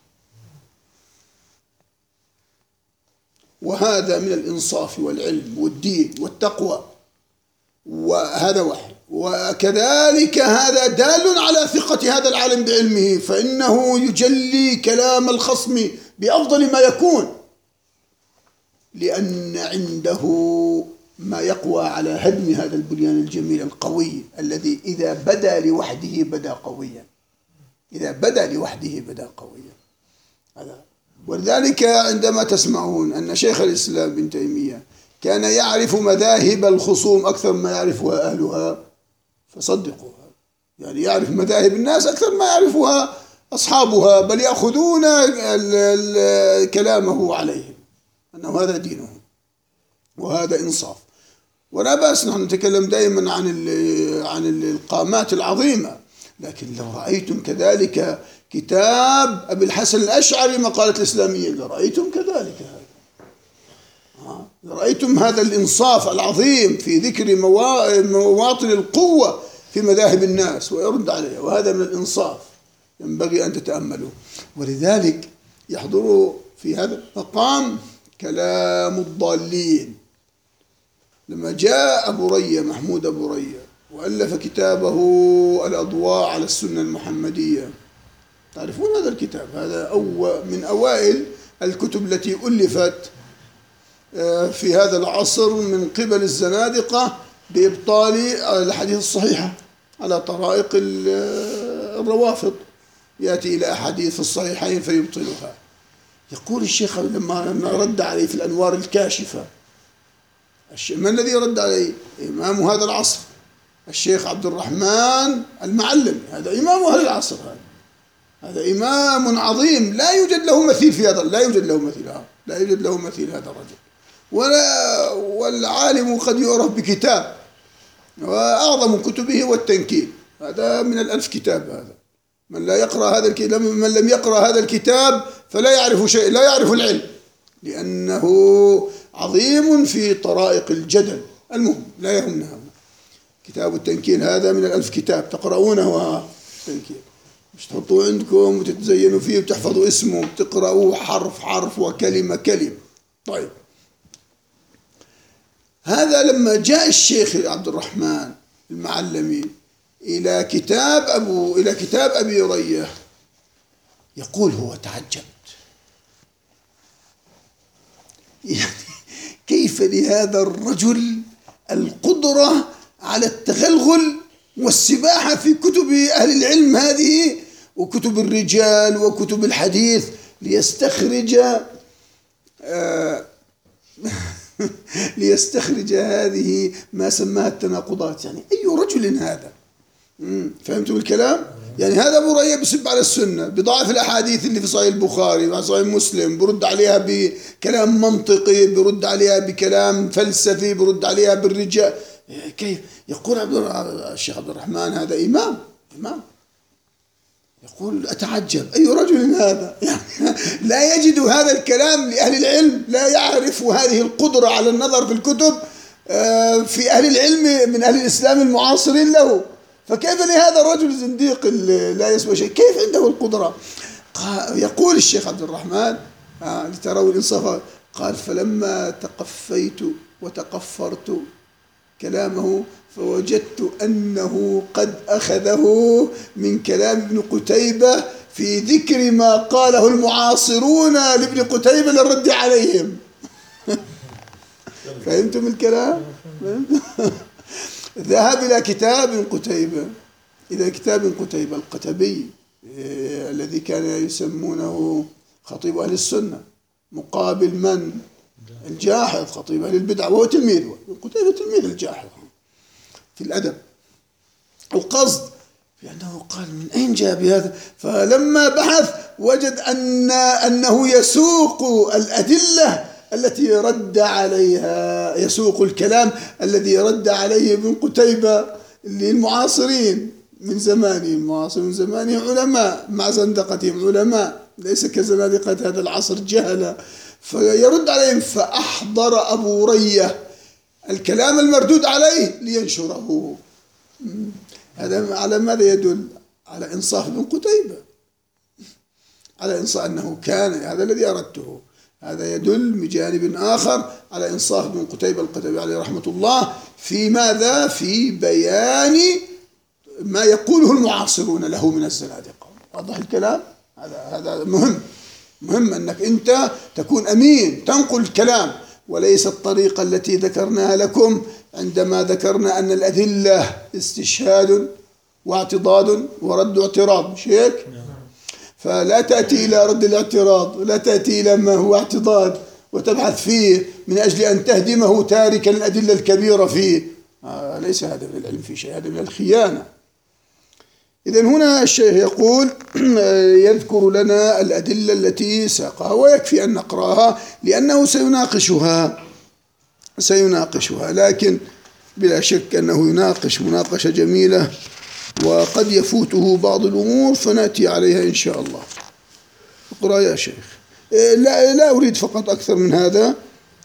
وهذا من الإنصاف والعلم والدين والتقوى، وهذا واحد. وكذلك هذا دال على ثقة هذا العالم بعلمه، فإنه يجلي كلام الخصم بأفضل ما يكون، لأن عنده ما يقوى على هدم هذا البنيان الجميل القوي الذي إذا بدا لوحده بدا قويا إذا بدا لوحده بدا قويا هذا. ولذلك عندما تسمعون أن شيخ الإسلام ابن تيمية كان يعرف مذاهب الخصوم أكثر ما يعرفها أهلها، فصدقوها، يعني يعرف مذاهب الناس أكثر ما يعرفها أصحابها، بل يأخذون كلامه عليهم أنه هذا دينهم وهذا إنصاف. ولا بأس نحن نتكلم دائما عن عن القامات العظيمة، لكن لو رأيتم كذلك كتاب أبي الحسن الأشعري مقالة الإسلامية لرأيتم كذلك هذا. رأيتم هذا الإنصاف العظيم في ذكر مواطن القوة في مذاهب الناس ويرد عليها، وهذا من الإنصاف ينبغي أن تتأملوا. ولذلك يحضر في هذا المقام كلام الضالين. لما جاء أبو رية محمود أبو رية وألف كتابه الأضواء على السنة المحمدية، تعرفون هذا الكتاب؟ هذا أول من أوائل الكتب التي ألفت في هذا العصر من قبل الزنادقة بإبطال الحديث الصحيحة على طرائق الروافض، يأتي إلى أحاديث في الصحيحين فيبطلها. يقول الشيخ لما رد عليه في الأنوار الكاشفة، من الذي رد عليه؟ إمام هذا العصر الشيخ عبد الرحمن المعلمي، هذا إمام هذا العصر، هذا هذا إمام عظيم لا يوجد له مثيل في هذا، لا يوجد له مثيل لا يوجد له مثيل هذا الرجل. ولا والعالم قد يعرف بكتاب، وأعظم كتبه والتنكيل، هذا من الألف كتاب. هذا من لا يقرأ هذا الكتاب، من لم يقرأ هذا الكتاب فلا يعرف شيء، لا يعرف العلم، لأنه عظيم في طرائق الجدل. المهم لا يهمنا، كتاب التنكيل هذا من الألف كتاب تقرؤونه، تنكيل مش تحطوه عندكم وتتزينوا فيه وتحفظوا اسمه وتقرأوه حرف حرف وكلمة كلمة. طيب، هذا لما جاء الشيخ عبد الرحمن المعلمي إلى كتاب أبو إلى كتاب أبي رية، يقول هو تعجبت، يعني كيف لهذا الرجل القدرة على التغلغل والسباحة في كتب أهل العلم هذه وكتب الرجال وكتب الحديث ليستخرج آه ليستخرج هذه ما سماها التناقضات. يعني أي رجل هذا؟ فهمتم الكلام؟ يعني هذا أبو رية بيسب على السنة، بضعف الأحاديث اللي في صحيح البخاري وصحيح مسلم، برد عليها بكلام منطقي، برد عليها بكلام فلسفي، برد عليها بالرجال. كيف يقول عبد الشيخ عبد الرحمن هذا إمام إمام يقول أتعجب أي رجل هذا؟ يعني لا يجد هذا الكلام لأهل العلم، لا يعرف هذه القدرة على النظر في الكتب في أهل العلم من أهل الإسلام المعاصرين له، فكيف لهذا الرجل الزنديق اللي لا يسوى شيء كيف عنده القدرة؟ يقول الشيخ عبد الرحمن آه لتروا الإنصاف، قال فلما تقفيت وتقفرت كلامه فوجدت أنه قد أخذه من كلام ابن قتيبة في ذكر ما قاله المعاصرون لابن قتيبة للرد عليهم. فهمتم الكلام؟ ذهب إلى كتاب ابن قتيبة، إلى كتاب ابن قتيبة القتبي إيه الذي كان يسمونه خطيب أهل السنة، مقابل من؟ الجاحظ خطيب أهل البدع، وهو تلميذه. ابن قتيبة تلميذ الجاحظ في الأدب. القصد لأنه قال من أين جاء بهذا؟ فلما بحث وجد أن أنه يسوق الأدلة التي رد عليها، يسوق الكلام الذي رد عليه ابن قتيبة للمعاصرين من زمانه، المعاصرين من زمانه علماء مع زندقتهم علماء، ليس كزنادقة هذا العصر جهلة، فيرد عليهم. فأحضر أبو رية الكلام المردود عليه لينشره. هذا على ماذا يدل؟ على إنصاف ابن قتيبة، على إنصاف أنه كان، هذا الذي أردته. هذا يدل بجانب آخر على إنصاف ابن قتيبة القتبي عليه رحمة الله في ماذا؟ في بيان ما يقوله المعاصرون له من الزنادقة. واضح الكلام؟ هذا هذا مهم، مهم أنك أنت تكون أمين تنقل الكلام، وليس الطريقة التي ذكرناها لكم عندما ذكرنا أن الأدلة استشهاد واعتضاد ورد اعتراض، مش هيك؟ فلا تأتي إلى رد الاعتراض ولا تأتي إلى ما هو اعتضاد وتبحث فيه من أجل أن تهدمه تاركا الأدلة الكبيرة فيه. آه ليس هذا من العلم في شيء، هذا من الخيانة. إذن هنا الشيخ يقول يذكر لنا الأدلة التي ساقها، ويكفي أن نقرأها لأنه سيناقشها سيناقشها لكن بلا شك أنه يناقش مناقشة جميلة، وقد يفوته بعض الأمور فنأتي عليها إن شاء الله. اقرأ يا شيخ. لا, لا أريد فقط أكثر من هذا،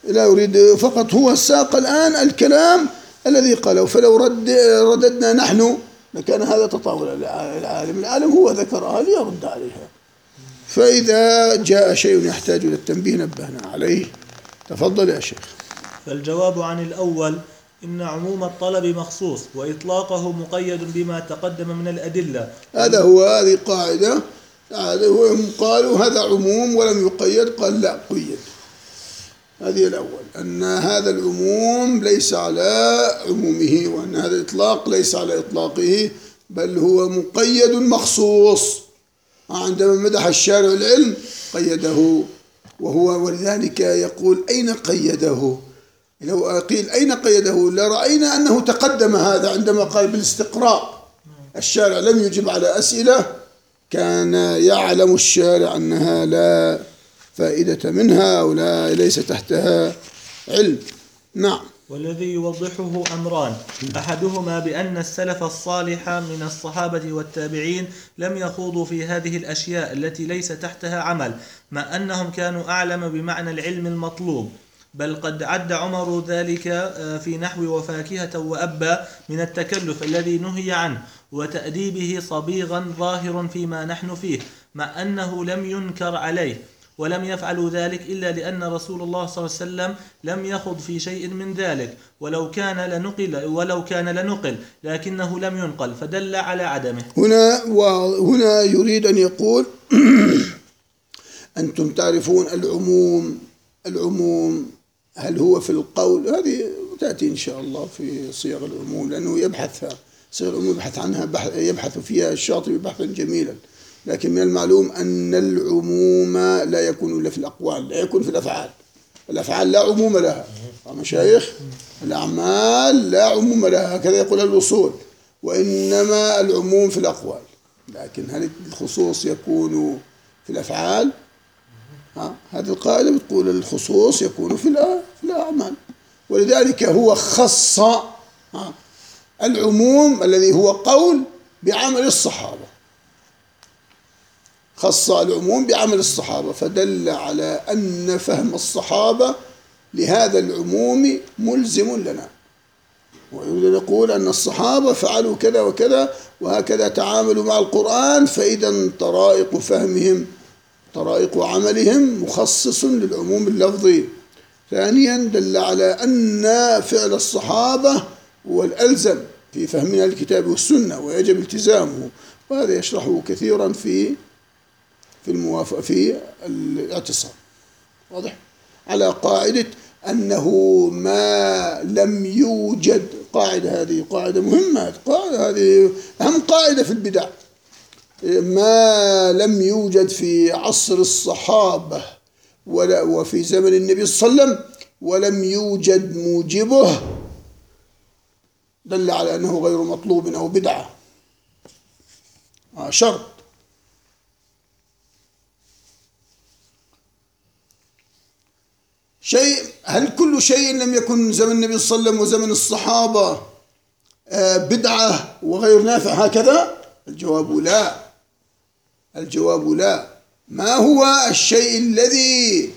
لا يريد فقط، هو ساق الآن الكلام الذي قاله. فلو رد رددنا نحن لكان هذا تطاول العالم، العالم هو ذكرها ليرد عليها. فإذا جاء شيء يحتاج إلى التنبيه نبهنا عليه. تفضل يا شيخ. فالجواب عن الأول إن عموم الطلب مخصوص وإطلاقه مقيد بما تقدم من الأدلة. هذا هو، هذه قاعدة. هذا هو، هم قالوا هذا عموم ولم يقيد، قال لا قيد. هذه الأول، أن هذا العموم ليس على عمومه، وأن هذا الإطلاق ليس على إطلاقه، بل هو مقيد مخصوص. عندما مدح الشارع العلم قيده، وهو ولذلك يقول أين قيده؟ لو قيل أين قيده لرأينا أنه تقدم هذا عندما قال بالاستقراء. الشارع لم يجب على أسئلة كان يعلم الشارع أنها لا فائدة منها ولا ليس تحتها علم. نعم. والذي يوضحه أمران، أحدهما بأن السلف الصالح من الصحابة والتابعين لم يخوضوا في هذه الأشياء التي ليس تحتها عمل، مع أنهم كانوا أعلم بمعنى العلم المطلوب، بل قد عد عمر ذلك في نحو وفاكهة وأبا من التكلف الذي نهي عنه وتأديبه صبيغا ظاهر فيما نحن فيه، مع أنه لم ينكر عليه، ولم يفعلوا ذلك إلا لأن رسول الله صلى الله عليه وسلم لم يخض في شيء من ذلك، ولو كان لنقل ولو كان لنقل لكنه لم ينقل، فدل على عدمه. هنا وهنا يريد أن يقول أنتم تعرفون العموم، العموم هل هو في القول؟ هذه تأتي إن شاء الله في صيغ العموم، لأنه يبحثها صيغ العموم يبحث عنها بحث يبحث فيها الشاطبي بحثا جميلا. لكن من المعلوم أن العموم لا يكون إلا في الأقوال، لا يكون في الأفعال. الأفعال لا عموم لها، مشايخ الأعمال لا عموم لها، هكذا يقول الوصول، وإنما العموم في الأقوال. لكن هل الخصوص يكون في الأفعال؟ ها؟ هذه القاعدة بتقول الخصوص يكون في الأعمال، ولذلك هو خص ها العموم الذي هو قول بعمل الصحابة، خص العموم بعمل الصحابة، فدل على أن فهم الصحابة لهذا العموم ملزم لنا. ويريد أن يقول أن الصحابة فعلوا كذا وكذا وهكذا تعاملوا مع القرآن، فإذا طرائق فهمهم طرائق عملهم مخصص للعموم اللفظي. ثانيا دل على أن فعل الصحابة هو الألزم في فهمنا الكتاب والسنة ويجب التزامه، وهذا يشرحه كثيرا في في الموافقة في الاعتصام. واضح؟ على قاعدة أنه ما لم يوجد، قاعدة هذه قاعدة مهمة، قاعدة هذه أهم قاعدة في البدع، ما لم يوجد في عصر الصحابة ولا وفي زمن النبي صلى الله عليه وسلم ولم يوجد موجبه دل على أنه غير مطلوب أو بدعة. شرط. شيء، هل كل شيء لم يكن زمن النبي صلى الله عليه وسلم وزمن الصحابة بدعة وغير نافع هكذا؟ الجواب لا. الجواب لا. ما هو الشيء الذي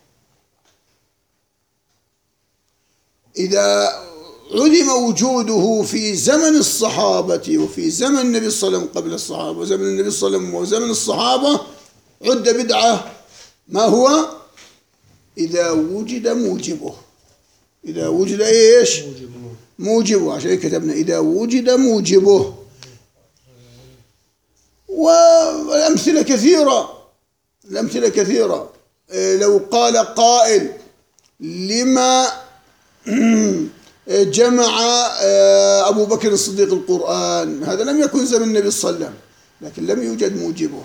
إذا علم وجوده في زمن الصحابة وفي زمن النبي صلى الله عليه وسلم قبل الصحابة وزمن النبي صلى الله عليه وسلم وزمن الصحابة عد بدعة؟ ما هو؟ إذا وجد موجبه. إذا وجد إيش؟ موجبه. عشان كتبنا إذا وجد موجبه. والأمثلة كثيرة، الأمثلة كثيرة. لو قال قائل لما جمع أبو بكر الصديق القرآن، هذا لم يكن زمن النبي صلى الله عليه وسلم، لكن لم يوجد موجبه.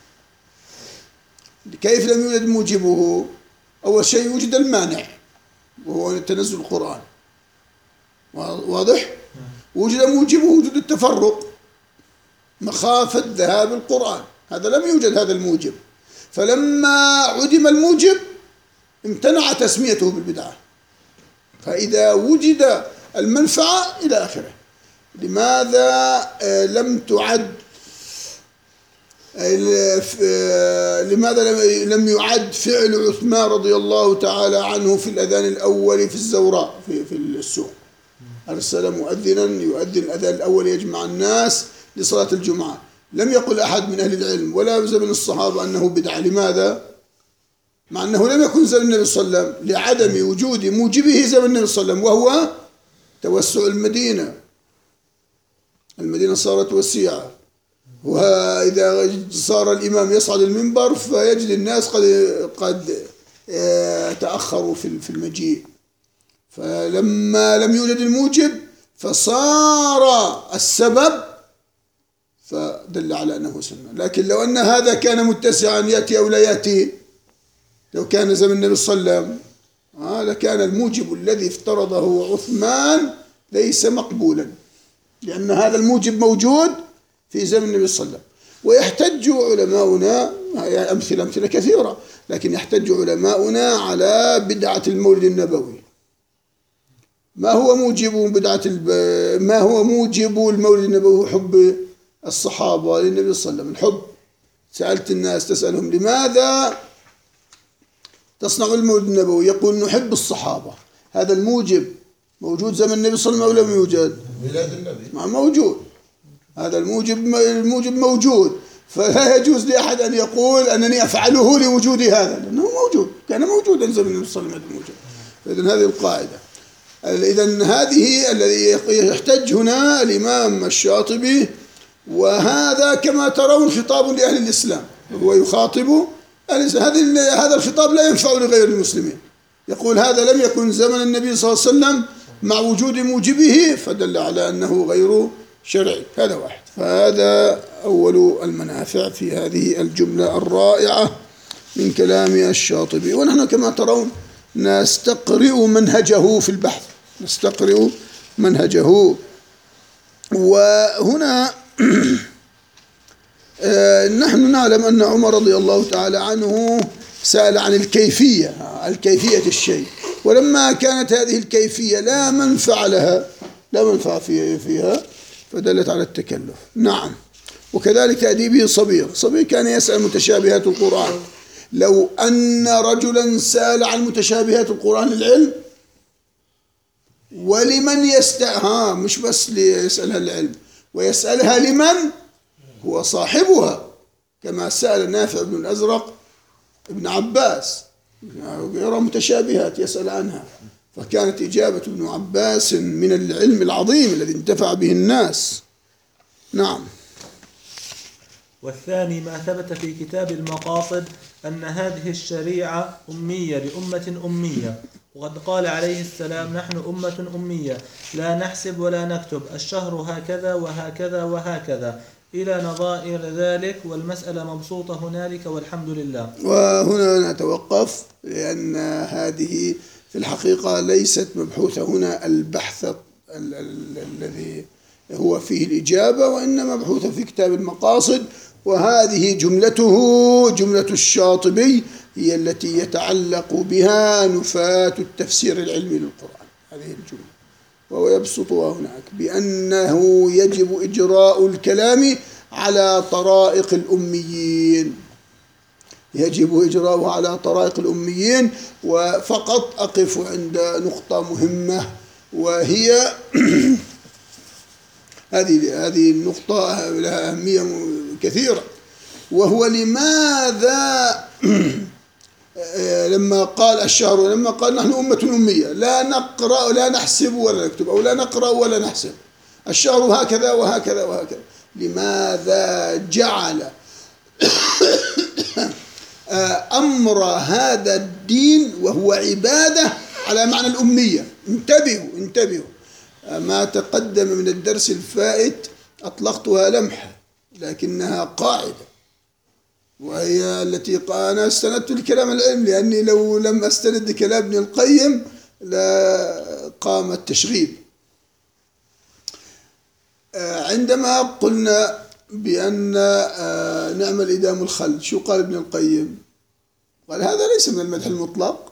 كيف لم يوجد موجبه؟ أول شيء وجد المانع وهو تنزل القرآن، واضح؟ وجد موجبه وجود التفرق مخافة ذهاب القرآن، هذا لم يوجد هذا الموجب، فلما عدم الموجب امتنع تسميته بالبدعة. فإذا وجد المنفعة إلى آخره. لماذا لم تعد لماذا لم يعد فعل عثمان رضي الله تعالى عنه في الأذان الأول في الزوراء في في السوق؟ أرسل مؤذنا يؤذن الأذان الأول يجمع الناس لصلاة الجمعة. لم يقل أحد من أهل العلم ولا زمن الصحابة أنه بدعة. لماذا؟ مع أنه لم يكن زمن النبي صلى الله عليه وسلم، لعدم وجود موجبه زمن النبي صلى الله عليه وسلم، وهو توسع المدينة. المدينة صارت وسيعة، وإذا صار الإمام يصعد المنبر فيجد الناس قد قد تأخروا في المجيء. فلما لم يوجد الموجب فصار السبب، فدل على أنه سنة. لكن لو أن هذا كان متسعا يأتي أو لا يأتي، لو كان زمن النبي صلى الله عليه وسلم لكان الموجب الذي افترضه عثمان ليس مقبولا، لأن هذا الموجب موجود في زمن النبي صلى الله عليه وسلم. ويحتج علماؤنا، أمثلة أمثلة كثيرة، لكن يحتج علماؤنا على بدعة المولد النبوي. ما هو موجب بدعة ما هو موجب المولد النبوي؟ حب الصحابة للنبي صلى الله عليه وسلم، الحب. سألت الناس تسألهم لماذا تصنع المولد النبوي؟ يقول نحب الصحابة. هذا الموجب موجود زمن النبي صلى الله عليه وسلم أو لم يوجد؟ ميلاد النبي موجود. هذا الموجب الموجب موجود، فلا يجوز لأحد أن يقول أنني أفعله لوجود هذا، لأنه موجود، كان موجودا زمن النبي صلى الله عليه وسلم. إذن هذه القاعدة. إذن هذه الذي يحتج هنا الإمام الشاطبي، وهذا كما ترون خطاب لأهل الإسلام، هو يخاطب هذا الخطاب لا ينفع لغير المسلمين. يقول هذا لم يكن زمن النبي صلى الله عليه وسلم مع وجود موجبه، فدل على أنه غير شرعي. هذا واحد. فهذا أول المنافع في هذه الجملة الرائعة من كلام الشاطبي. ونحن كما ترون نستقرئ منهجه في البحث، نستقرئ منهجه. وهنا نحن نعلم أن عمر رضي الله تعالى عنه سأل عن الكيفية، الكيفية الشيء، ولما كانت هذه الكيفية لا منفع لها، لا منفع فيها، فدلت على التكلف. نعم. وكذلك تأديبه صبير. صبير كان يسأل متشابهات القرآن. لو أن رجلا سأل عن متشابهات القرآن العلم، ولمن يستأ ها مش بس ليسألها العلم، ويسألها لمن هو صاحبها، كما سأل نافع بن الأزرق ابن عباس، يرى متشابهات يسأل عنها، فكانت إجابة ابن عباس من العلم العظيم الذي انتفع به الناس. نعم. والثاني ما ثبت في كتاب المقاصد أن هذه الشريعة أمية لأمة أمية، وقد قال عليه السلام نحن أمة أمية لا نحسب ولا نكتب، الشهر هكذا وهكذا وهكذا إلى نظائر ذلك، والمسألة مبسوطة هنالك والحمد لله. وهنا نتوقف، لأن هذه في الحقيقة ليست مبحوثة هنا البحث الذي هو فيه الإجابة، وإنما مبحوثة في كتاب المقاصد، وهذه جملته جملة الشاطبي هي التي يتعلق بها نفاة التفسير العلمي للقرآن، هذه الجملة. وهو يبسطها هناك بأنه يجب إجراء الكلام على طرائق الأميين، يجب إجراؤه على طرائق الأميين. وفقط أقف عند نقطة مهمة، وهي هذه هذه النقطة لها أهمية كثيرة، وهو لماذا لما قال الشهر، لما قال نحن أمة أمية لا نقرأ ولا نحسب ولا نكتب، أو لا نقرأ ولا نحسب، الشهر هكذا وهكذا وهكذا، لماذا جعل أمر هذا الدين وهو عبادة على معنى الأمية؟ انتبهوا انتبهوا، ما تقدم من الدرس الفائت أطلقتها لمحة، لكنها قاعدة، وهي التي أنا استندت لكلام العلم، لأني لو لم أستند لكلام ابن القيم لقام التشغيب. عندما قلنا بأن نعمل إدام الخل، شو قال ابن القيم؟ قال هذا ليس من المدح المطلق،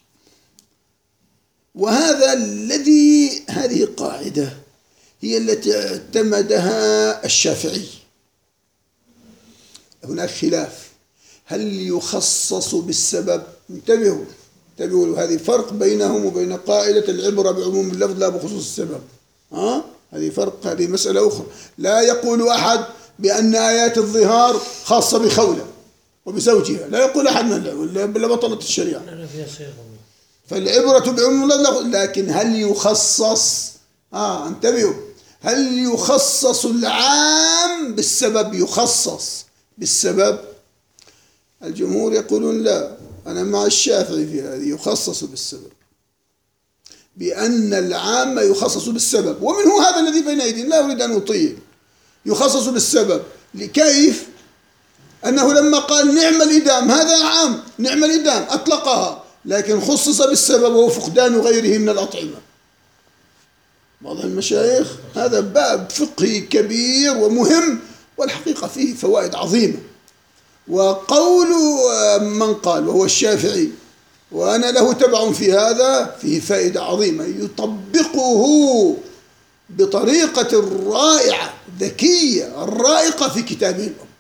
وهذا الذي هذه قاعدة هي التي اعتمدها الشافعي. هناك خلاف، هل يخصص بالسبب؟ انتبهوا انتبهوا، هذه فرق بينهم وبين قاعدة العبرة بعموم اللفظ لا بخصوص السبب. ها هذه فرق، هذه مسألة أخرى. لا يقول أحد بأن آيات الظهار خاصة بخولة وبزوجها، لا يقول أحد من لبطلت الشريعة. فالعبرة بعموم اللفظ، لكن هل يخصص؟ آه انتبهوا، هل يخصص العام بالسبب؟ يخصص بالسبب؟ الجمهور يقولون لا، أنا مع الشافعي في هذه، يخصص بالسبب، بأن العام يخصص بالسبب. ومنه هذا الذي بين أيدينا، لا أريد أن أطيل، يخصص بالسبب. لكيف؟ أنه لما قال نعم الإدام، هذا عام، نعم الإدام أطلقها، لكن خصص بالسبب وهو فقدان غيره من الأطعمة. بعض المشايخ هذا باب فقهي كبير ومهم، والحقيقة فيه فوائد عظيمة. وقول من قال وهو الشافعي، وأنا له تبع في هذا، فيه فائدة عظيمة، يطبقه بطريقة رائعة ذكية الرائقة في كتابه الأم.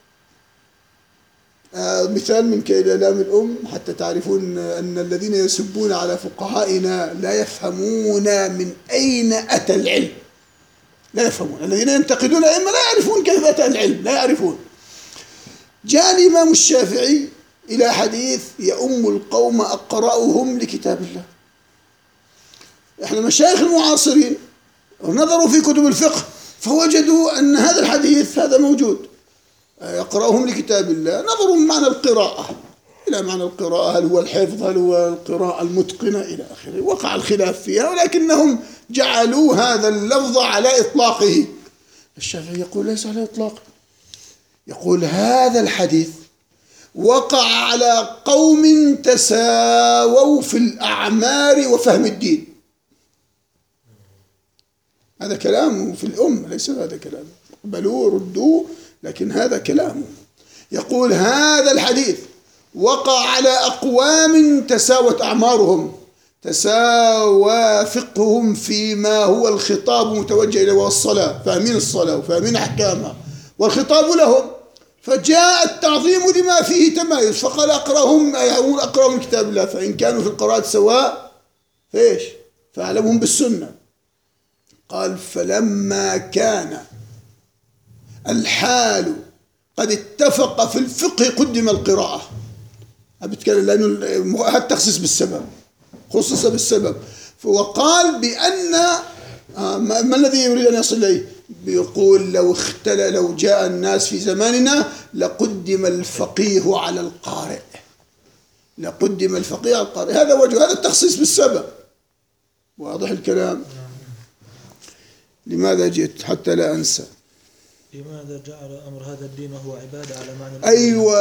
آه مثال من كلام الأم حتى تعرفون أن الذين يسبون على فقهائنا لا يفهمون من أين أتى العلم، لا يفهمون. الذين ينتقدون الأئمة لا يعرفون كيف أتى العلم، لا يعرفون. جاء الإمام الشافعي إلى حديث يؤم القوم أقرأهم لكتاب الله. إحنا مشايخ المعاصرين نظروا في كتب الفقه فوجدوا أن هذا الحديث هذا موجود، يقرأهم لكتاب الله، نظروا معنى القراءة إلى معنى القراءة، هل هو الحفظ، هل هو القراءة المتقنة إلى آخره. وقع الخلاف فيها، ولكنهم جعلوا هذا اللفظ على إطلاقه. الشافعي يقول ليس على إطلاقه، يقول هذا الحديث وقع على قوم تساووا في الأعمار وفهم الدين. هذا كلامه في الأم، ليس هذا كلامه، اقبلوه ردوه، لكن هذا كلامه. يقول هذا الحديث وقع على أقوام تساوت أعمارهم، تساوى فقههم فيما هو الخطاب متوجه إليه والصلاة، فاهمين الصلاة وفاهمين أحكامها، والخطاب لهم، فجاء التعظيم لما فيه تمايز، فقال أقرأهم أقرأهم كتاب الله، فإن كانوا في القراءة سواء فإيش؟ فأعلمهم بالسنة. قال فلما كان الحال قد اتفق في الفقه قدم القراءة. أبتكلم لأنه هذا التخصيص بالسبب، خصص بالسبب. وقال بأن ما الذي يريد أن يصل إليه؟ بيقول لو اختل لو جاء الناس في زماننا لقدم الفقيه على القارئ، لقدم الفقيه على القارئ. هذا وجه، هذا التخصيص بالسبب. واضح الكلام؟ لماذا جئت؟ حتى لا أنسى. لماذا جعل أمر هذا الدين وهو عبادة على معنى؟ أيوة،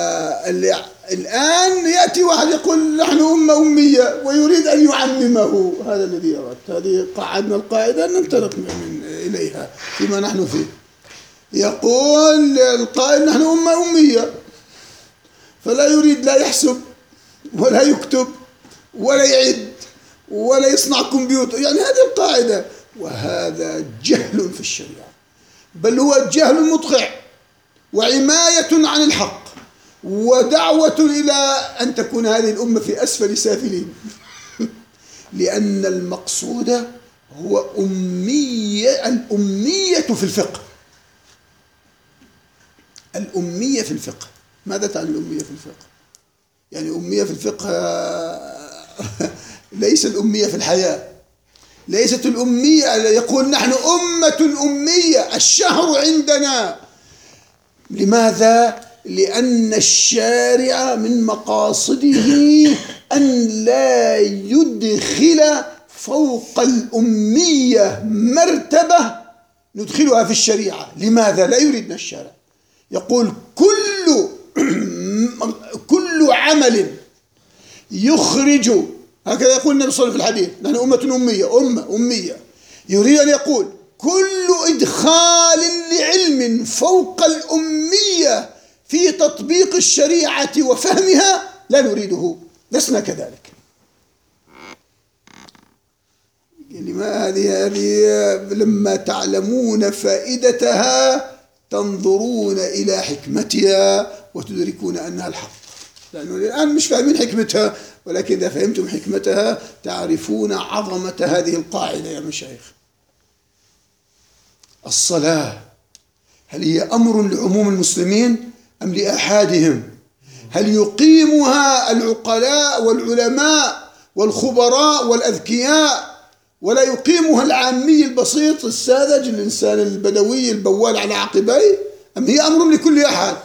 الآن يأتي واحد يقول نحن أمة أمية ويريد أن يعممه، هذا الذي أردت. هذه قاعدنا القاعدة ننطلق من إليها فيما نحن فيه. يقول القائل نحن أمة أمية، فلا يريد لا يحسب ولا يكتب ولا يعد ولا يصنع كمبيوتر، يعني هذه القاعدة. وهذا جهل في الشريعة، بل هو جهل مدقع وعماية عن الحق ودعوة إلى أن تكون هذه الأمة في أسفل سافلين. لأن المقصود هو أمية، الأمية في الفقه. الأمية في الفقه، ماذا تعني الأمية في الفقه؟ يعني أمية في الفقه ليس الأمية في الحياة، ليست الأمية. يقول نحن أمة أمية، الشهر عندنا. لماذا؟ لأن الشارع من مقاصده أن لا يدخل فوق الأمية مرتبة ندخلها في الشريعة. لماذا؟ لا يريدنا الشارع. يقول كل كل عمل يخرج، هكذا يقول النبي صلى الله عليه وسلم في الحديث نحن أمة أمية، أمة أمية. يريد أن يقول كل إدخال لعلم فوق الأمية في تطبيق الشريعة وفهمها لا نريده، لسنا كذلك. يعني ما هذه هذه لما تعلمون فائدتها تنظرون إلى حكمتها وتدركون أنها الحق، لأنه الآن مش فاهمين حكمتها، ولكن إذا فهمتم حكمتها تعرفون عظمة هذه القاعدة يا مشايخ. الصلاة هل هي أمر لعموم المسلمين أم لأحادهم؟ هل يقيمها العقلاء والعلماء والخبراء والأذكياء ولا يقيمها العامي البسيط الساذج الإنسان البدوي البوال على عقبيه، أم هي أمر لكل أحد؟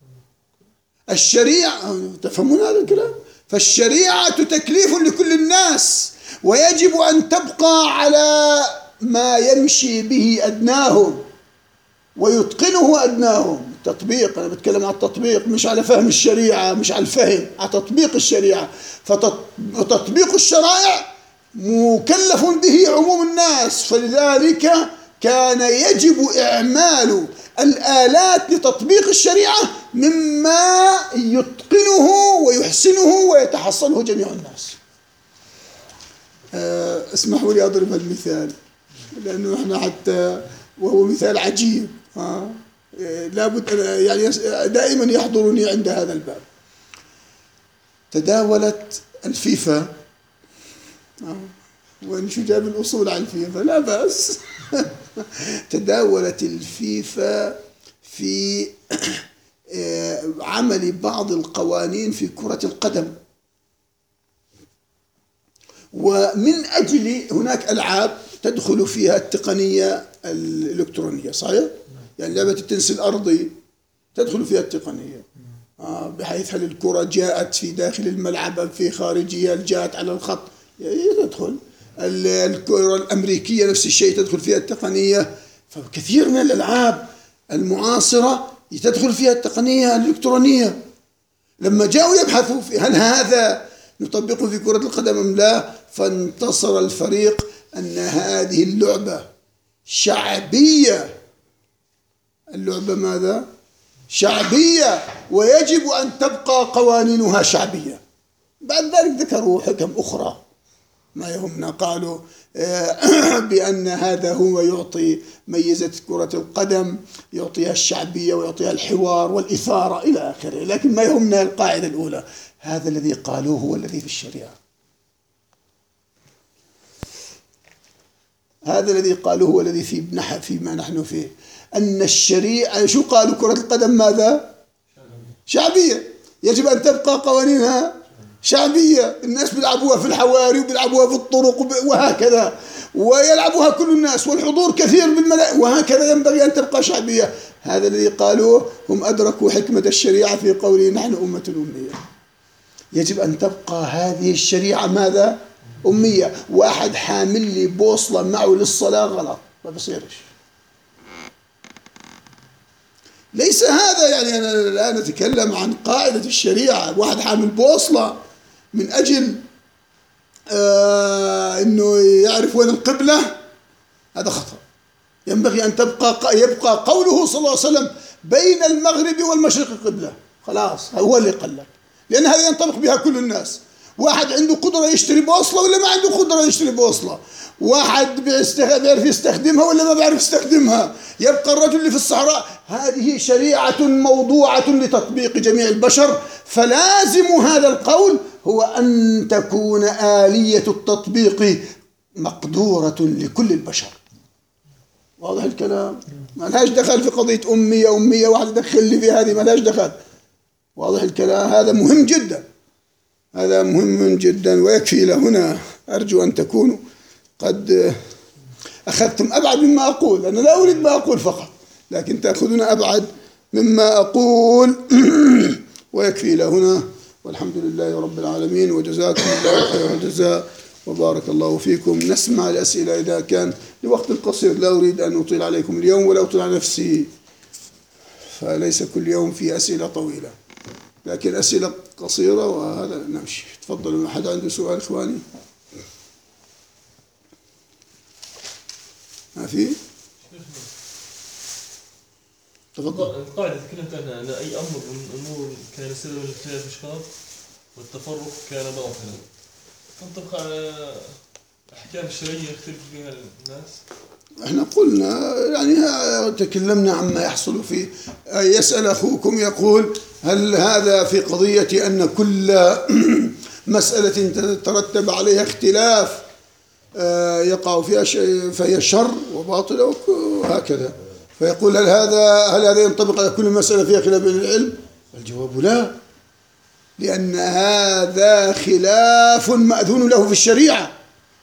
الشريعة، تفهمون هذا الكلام؟ فالشريعة تكليف لكل الناس، ويجب أن تبقى على ما يمشي به أدناهم ويتقنه أدناهم. تطبيق، أنا بتكلم عن التطبيق، مش على فهم الشريعة، مش على الفهم، على تطبيق الشريعة. فتطبيق الشرائع مكلف به عموم الناس، فلذلك كان يجب إعمال الآلات لتطبيق الشريعة مما يتقنه ويحسنه ويتحصله جميع الناس. اسمحوا لي أضرب المثال لأنه إحنا حتى وهو مثال عجيب، ها لابد يعني دائما يحضرني عند هذا الباب. تداولت الفيفا، وإن شو جاب الأصول على الفيفا لا بأس تداولت الفيفا في عمل بعض القوانين في كرة القدم، ومن أجل هناك ألعاب تدخل فيها التقنية الإلكترونية، صحيح؟ يعني لعبة التنس الأرضي تدخل فيها التقنية، آه بحيث هل الكرة جاءت في داخل الملعب في خارجية، جاءت على الخط تدخل. الكرة الأمريكية نفس الشيء تدخل فيها التقنية. فكثير من الألعاب المعاصرة تدخل فيها التقنية الإلكترونية. لما جاءوا يبحثوا في هل هذا نطبقه في كرة القدم أم لا، فانتصر الفريق أن هذه اللعبة شعبية. اللعبة ماذا؟ شعبية، ويجب أن تبقى قوانينها شعبية. بعد ذلك ذكروا حكم أخرى ما يهمنا، قالوا بأن هذا هو يعطي ميزة كرة القدم، يعطيها الشعبية ويعطيها الحوار والإثارة إلى آخره، لكن ما يهمنا القاعدة الأولى. هذا الذي قالوه هو الذي في الشريعة، هذا الذي قالوه هو الذي في نحن فيما نحن فيه، أن الشريعة شو قالوا؟ كرة القدم ماذا؟ شعبية، يجب أن تبقى قوانينها شعبية. الناس بيلعبوها في الحواري وبيلعبوها في الطرق وهكذا، ويلعبوها كل الناس والحضور كثير بالملاء، وهكذا ينبغي أن تبقى شعبية. هذا الذي قالوه هم أدركوا حكمة الشريعة في قوله نحن أمة أمية. يجب أن تبقى هذه الشريعة ماذا؟ أمية. واحد حامل لي بوصلة معه للصلاة غلط، ما بصيرش. ليس هذا يعني أنا الآن أتكلم عن قاعدة الشريعة. واحد حامل بوصلة من أجل آه أنه يعرف وين القبلة، هذا خطأ. ينبغي أن تبقى يبقى قوله صلى الله عليه وسلم بين المغرب والمشرق قبلة، خلاص هو اللي قال لك، لأن هذا ينطبق بها كل الناس. واحد عنده قدرة يشتري بوصلة ولا ما عنده قدرة يشتري بوصلة، واحد بيعرف يستخدمها ولا ما بيعرف يستخدمها، يبقى الرجل اللي في الصحراء. هذه شريعة موضوعة لتطبيق جميع البشر، فلازم هذا القول هو أن تكون آلية التطبيق مقدورة لكل البشر. واضح الكلام؟ ما لهاش دخل في قضية أمية أمية واحد دخل لي في هذه، ما لهاش دخل. واضح الكلام؟ هذا مهم جدا، هذا مهم جدا. ويكفي إلى هنا. أرجو أن تكونوا قد أخذتم أبعد مما أقول. أنا لا أريد ما أقول فقط، لكن تأخذون أبعد مما أقول. ويكفي إلى هنا، والحمد لله رب العالمين، وجزاكم الله خير الجزاء، وبارك الله فيكم. نسمع الأسئلة إذا كان لوقت قصير، لا أريد أن أطيل عليكم اليوم ولا أطيل على نفسي، فليس كل يوم في أسئلة طويلة، لكن أسئلة قصيرة وهذا نمشي. تفضلوا، أحد عنده سؤال إخواني؟ ما في؟ تفضل. القاعدة تكلمت عنها أن أي أمر من أمور كان سبب الاختلاف الأشخاص والتفرق كان باطلا، تنطبق على أحكام الشرعية يختلف فيها الناس. احنا قلنا يعني تكلمنا عما يحصل فيه. يسأل أخوكم يقول هل هذا في قضية أن كل مسألة ترتب عليها اختلاف يقع فيها شيء فهي شر وباطل وهكذا، فيقول هل هذا هل هذا ينطبق على كل مسألة فيها خلاف بين العلم؟ الجواب لا، لأن هذا خلاف مأذون له في الشريعة،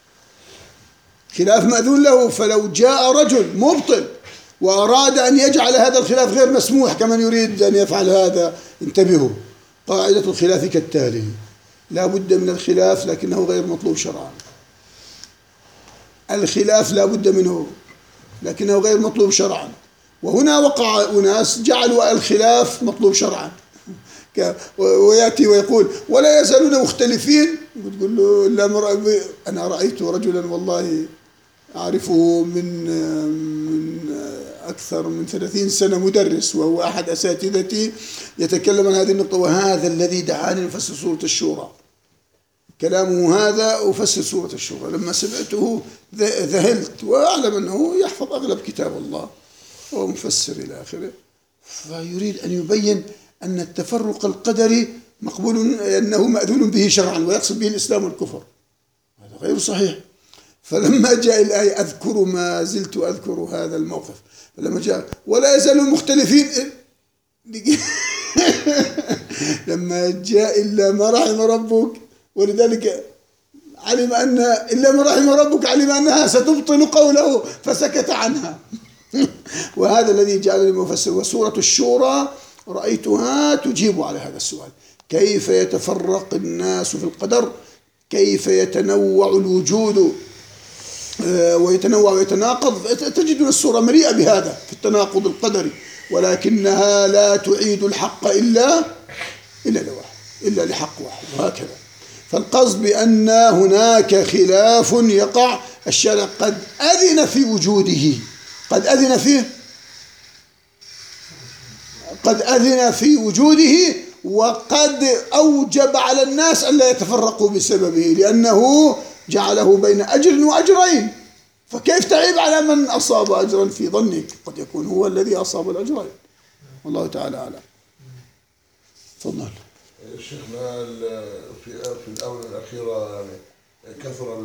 خلاف مأذون له. فلو جاء رجل مبطل وأراد أن يجعل هذا الخلاف غير مسموح كمن يريد أن يفعل هذا، انتبهوا، قاعدة الخلاف كالتالي: لا بد من الخلاف لكنه غير مطلوب شرعا. الخلاف لا بد منه لكنه غير مطلوب شرعا. وهنا وقع أناس جعلوا الخلاف مطلوب شرعا، ويأتي ويقول ولا يزالون مختلفين، وتقول له لا، أنا رأيت رجلا والله أعرفه من من أكثر من ثلاثين سنة، مدرس وهو أحد أساتذتي، يتكلم عن هذه النقطة، وهذا الذي دعاني نفسر سورة الشورى، كلامه هذا أفسر سورة الشورى. لما سمعته ذهلت، وأعلم أنه يحفظ أغلب كتاب الله وهو مفسر إلى آخره، فيريد أن يبين أن التفرق القدري مقبول، أنه مأذون به شرعا، ويقصد به الإسلام والكفر. هذا غير صحيح. فلما جاء الآية أذكر ما زلت أذكر هذا الموقف، فلما جاء ولا يزالوا مختلفين لما جاء إلا ما رحم ربك، ولذلك علم أن إلا ما رحم ربك علم أنها ستبطل قوله فسكت عنها. وهذا الذي جعلني مفسر. وسورة الشورى رأيتها تجيب على هذا السؤال: كيف يتفرق الناس في القدر، كيف يتنوع الوجود ويتنوع ويتناقض. تجد السورة مليئة بهذا في التناقض القدري، ولكنها لا تعيد الحق إلا إلا لواحد، إلا لحق واحد، وهكذا. فالقصد بأن هناك خلاف يقع، الشارع قد أذن في وجوده، قد أذن فيه قد أذن في وجوده وقد أوجب على الناس أن لا يتفرقوا بسببه، لأنه جعله بين أجر وأجرين. فكيف تعيب على من أصاب أجرا في ظنك؟ قد يكون هو الذي أصاب الأجرين، والله تعالى أعلم. تفضل. شيخنا، في في الآونة الأخيرة يعني كثر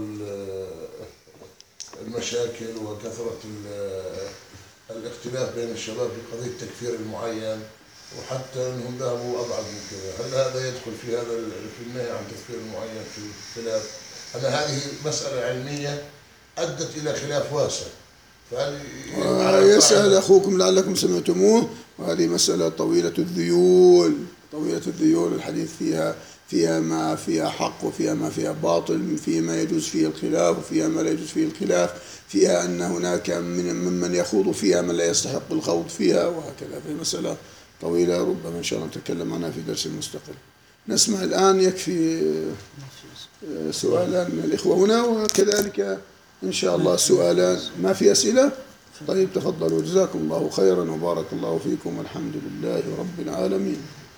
المشاكل وكثرة الاختلاف بين الشباب في قضية تكفير المعين، وحتى أنهم ذهبوا أبعد من كذا. هل هذا يدخل في هذا في النهي عن تكفير المعين في الخلاف؟ أن هذه مسألة علمية أدت إلى خلاف واسع. فهل يسأل أخوكم لعلكم سمعتموه، وهذه مسألة طويلة الذيول، طويلة الذيول، الحديث فيها فيها ما فيها حق وفيها ما فيها باطل، فيها ما يجوز فيه الخلاف وفيها ما لا يجوز فيه الخلاف، فيها أن هناك من ممن يخوض فيها من لا يستحق الخوض فيها، وهكذا. في مسألة طويلة ربما إن شاء الله نتكلم عنها في درس مستقل. نسمع الآن، يكفي سؤالا من الإخوة هنا، وكذلك إن شاء الله سؤالان. ما في أسئلة؟ طيب تفضلوا، جزاكم الله خيرا وبارك الله فيكم، والحمد لله رب العالمين.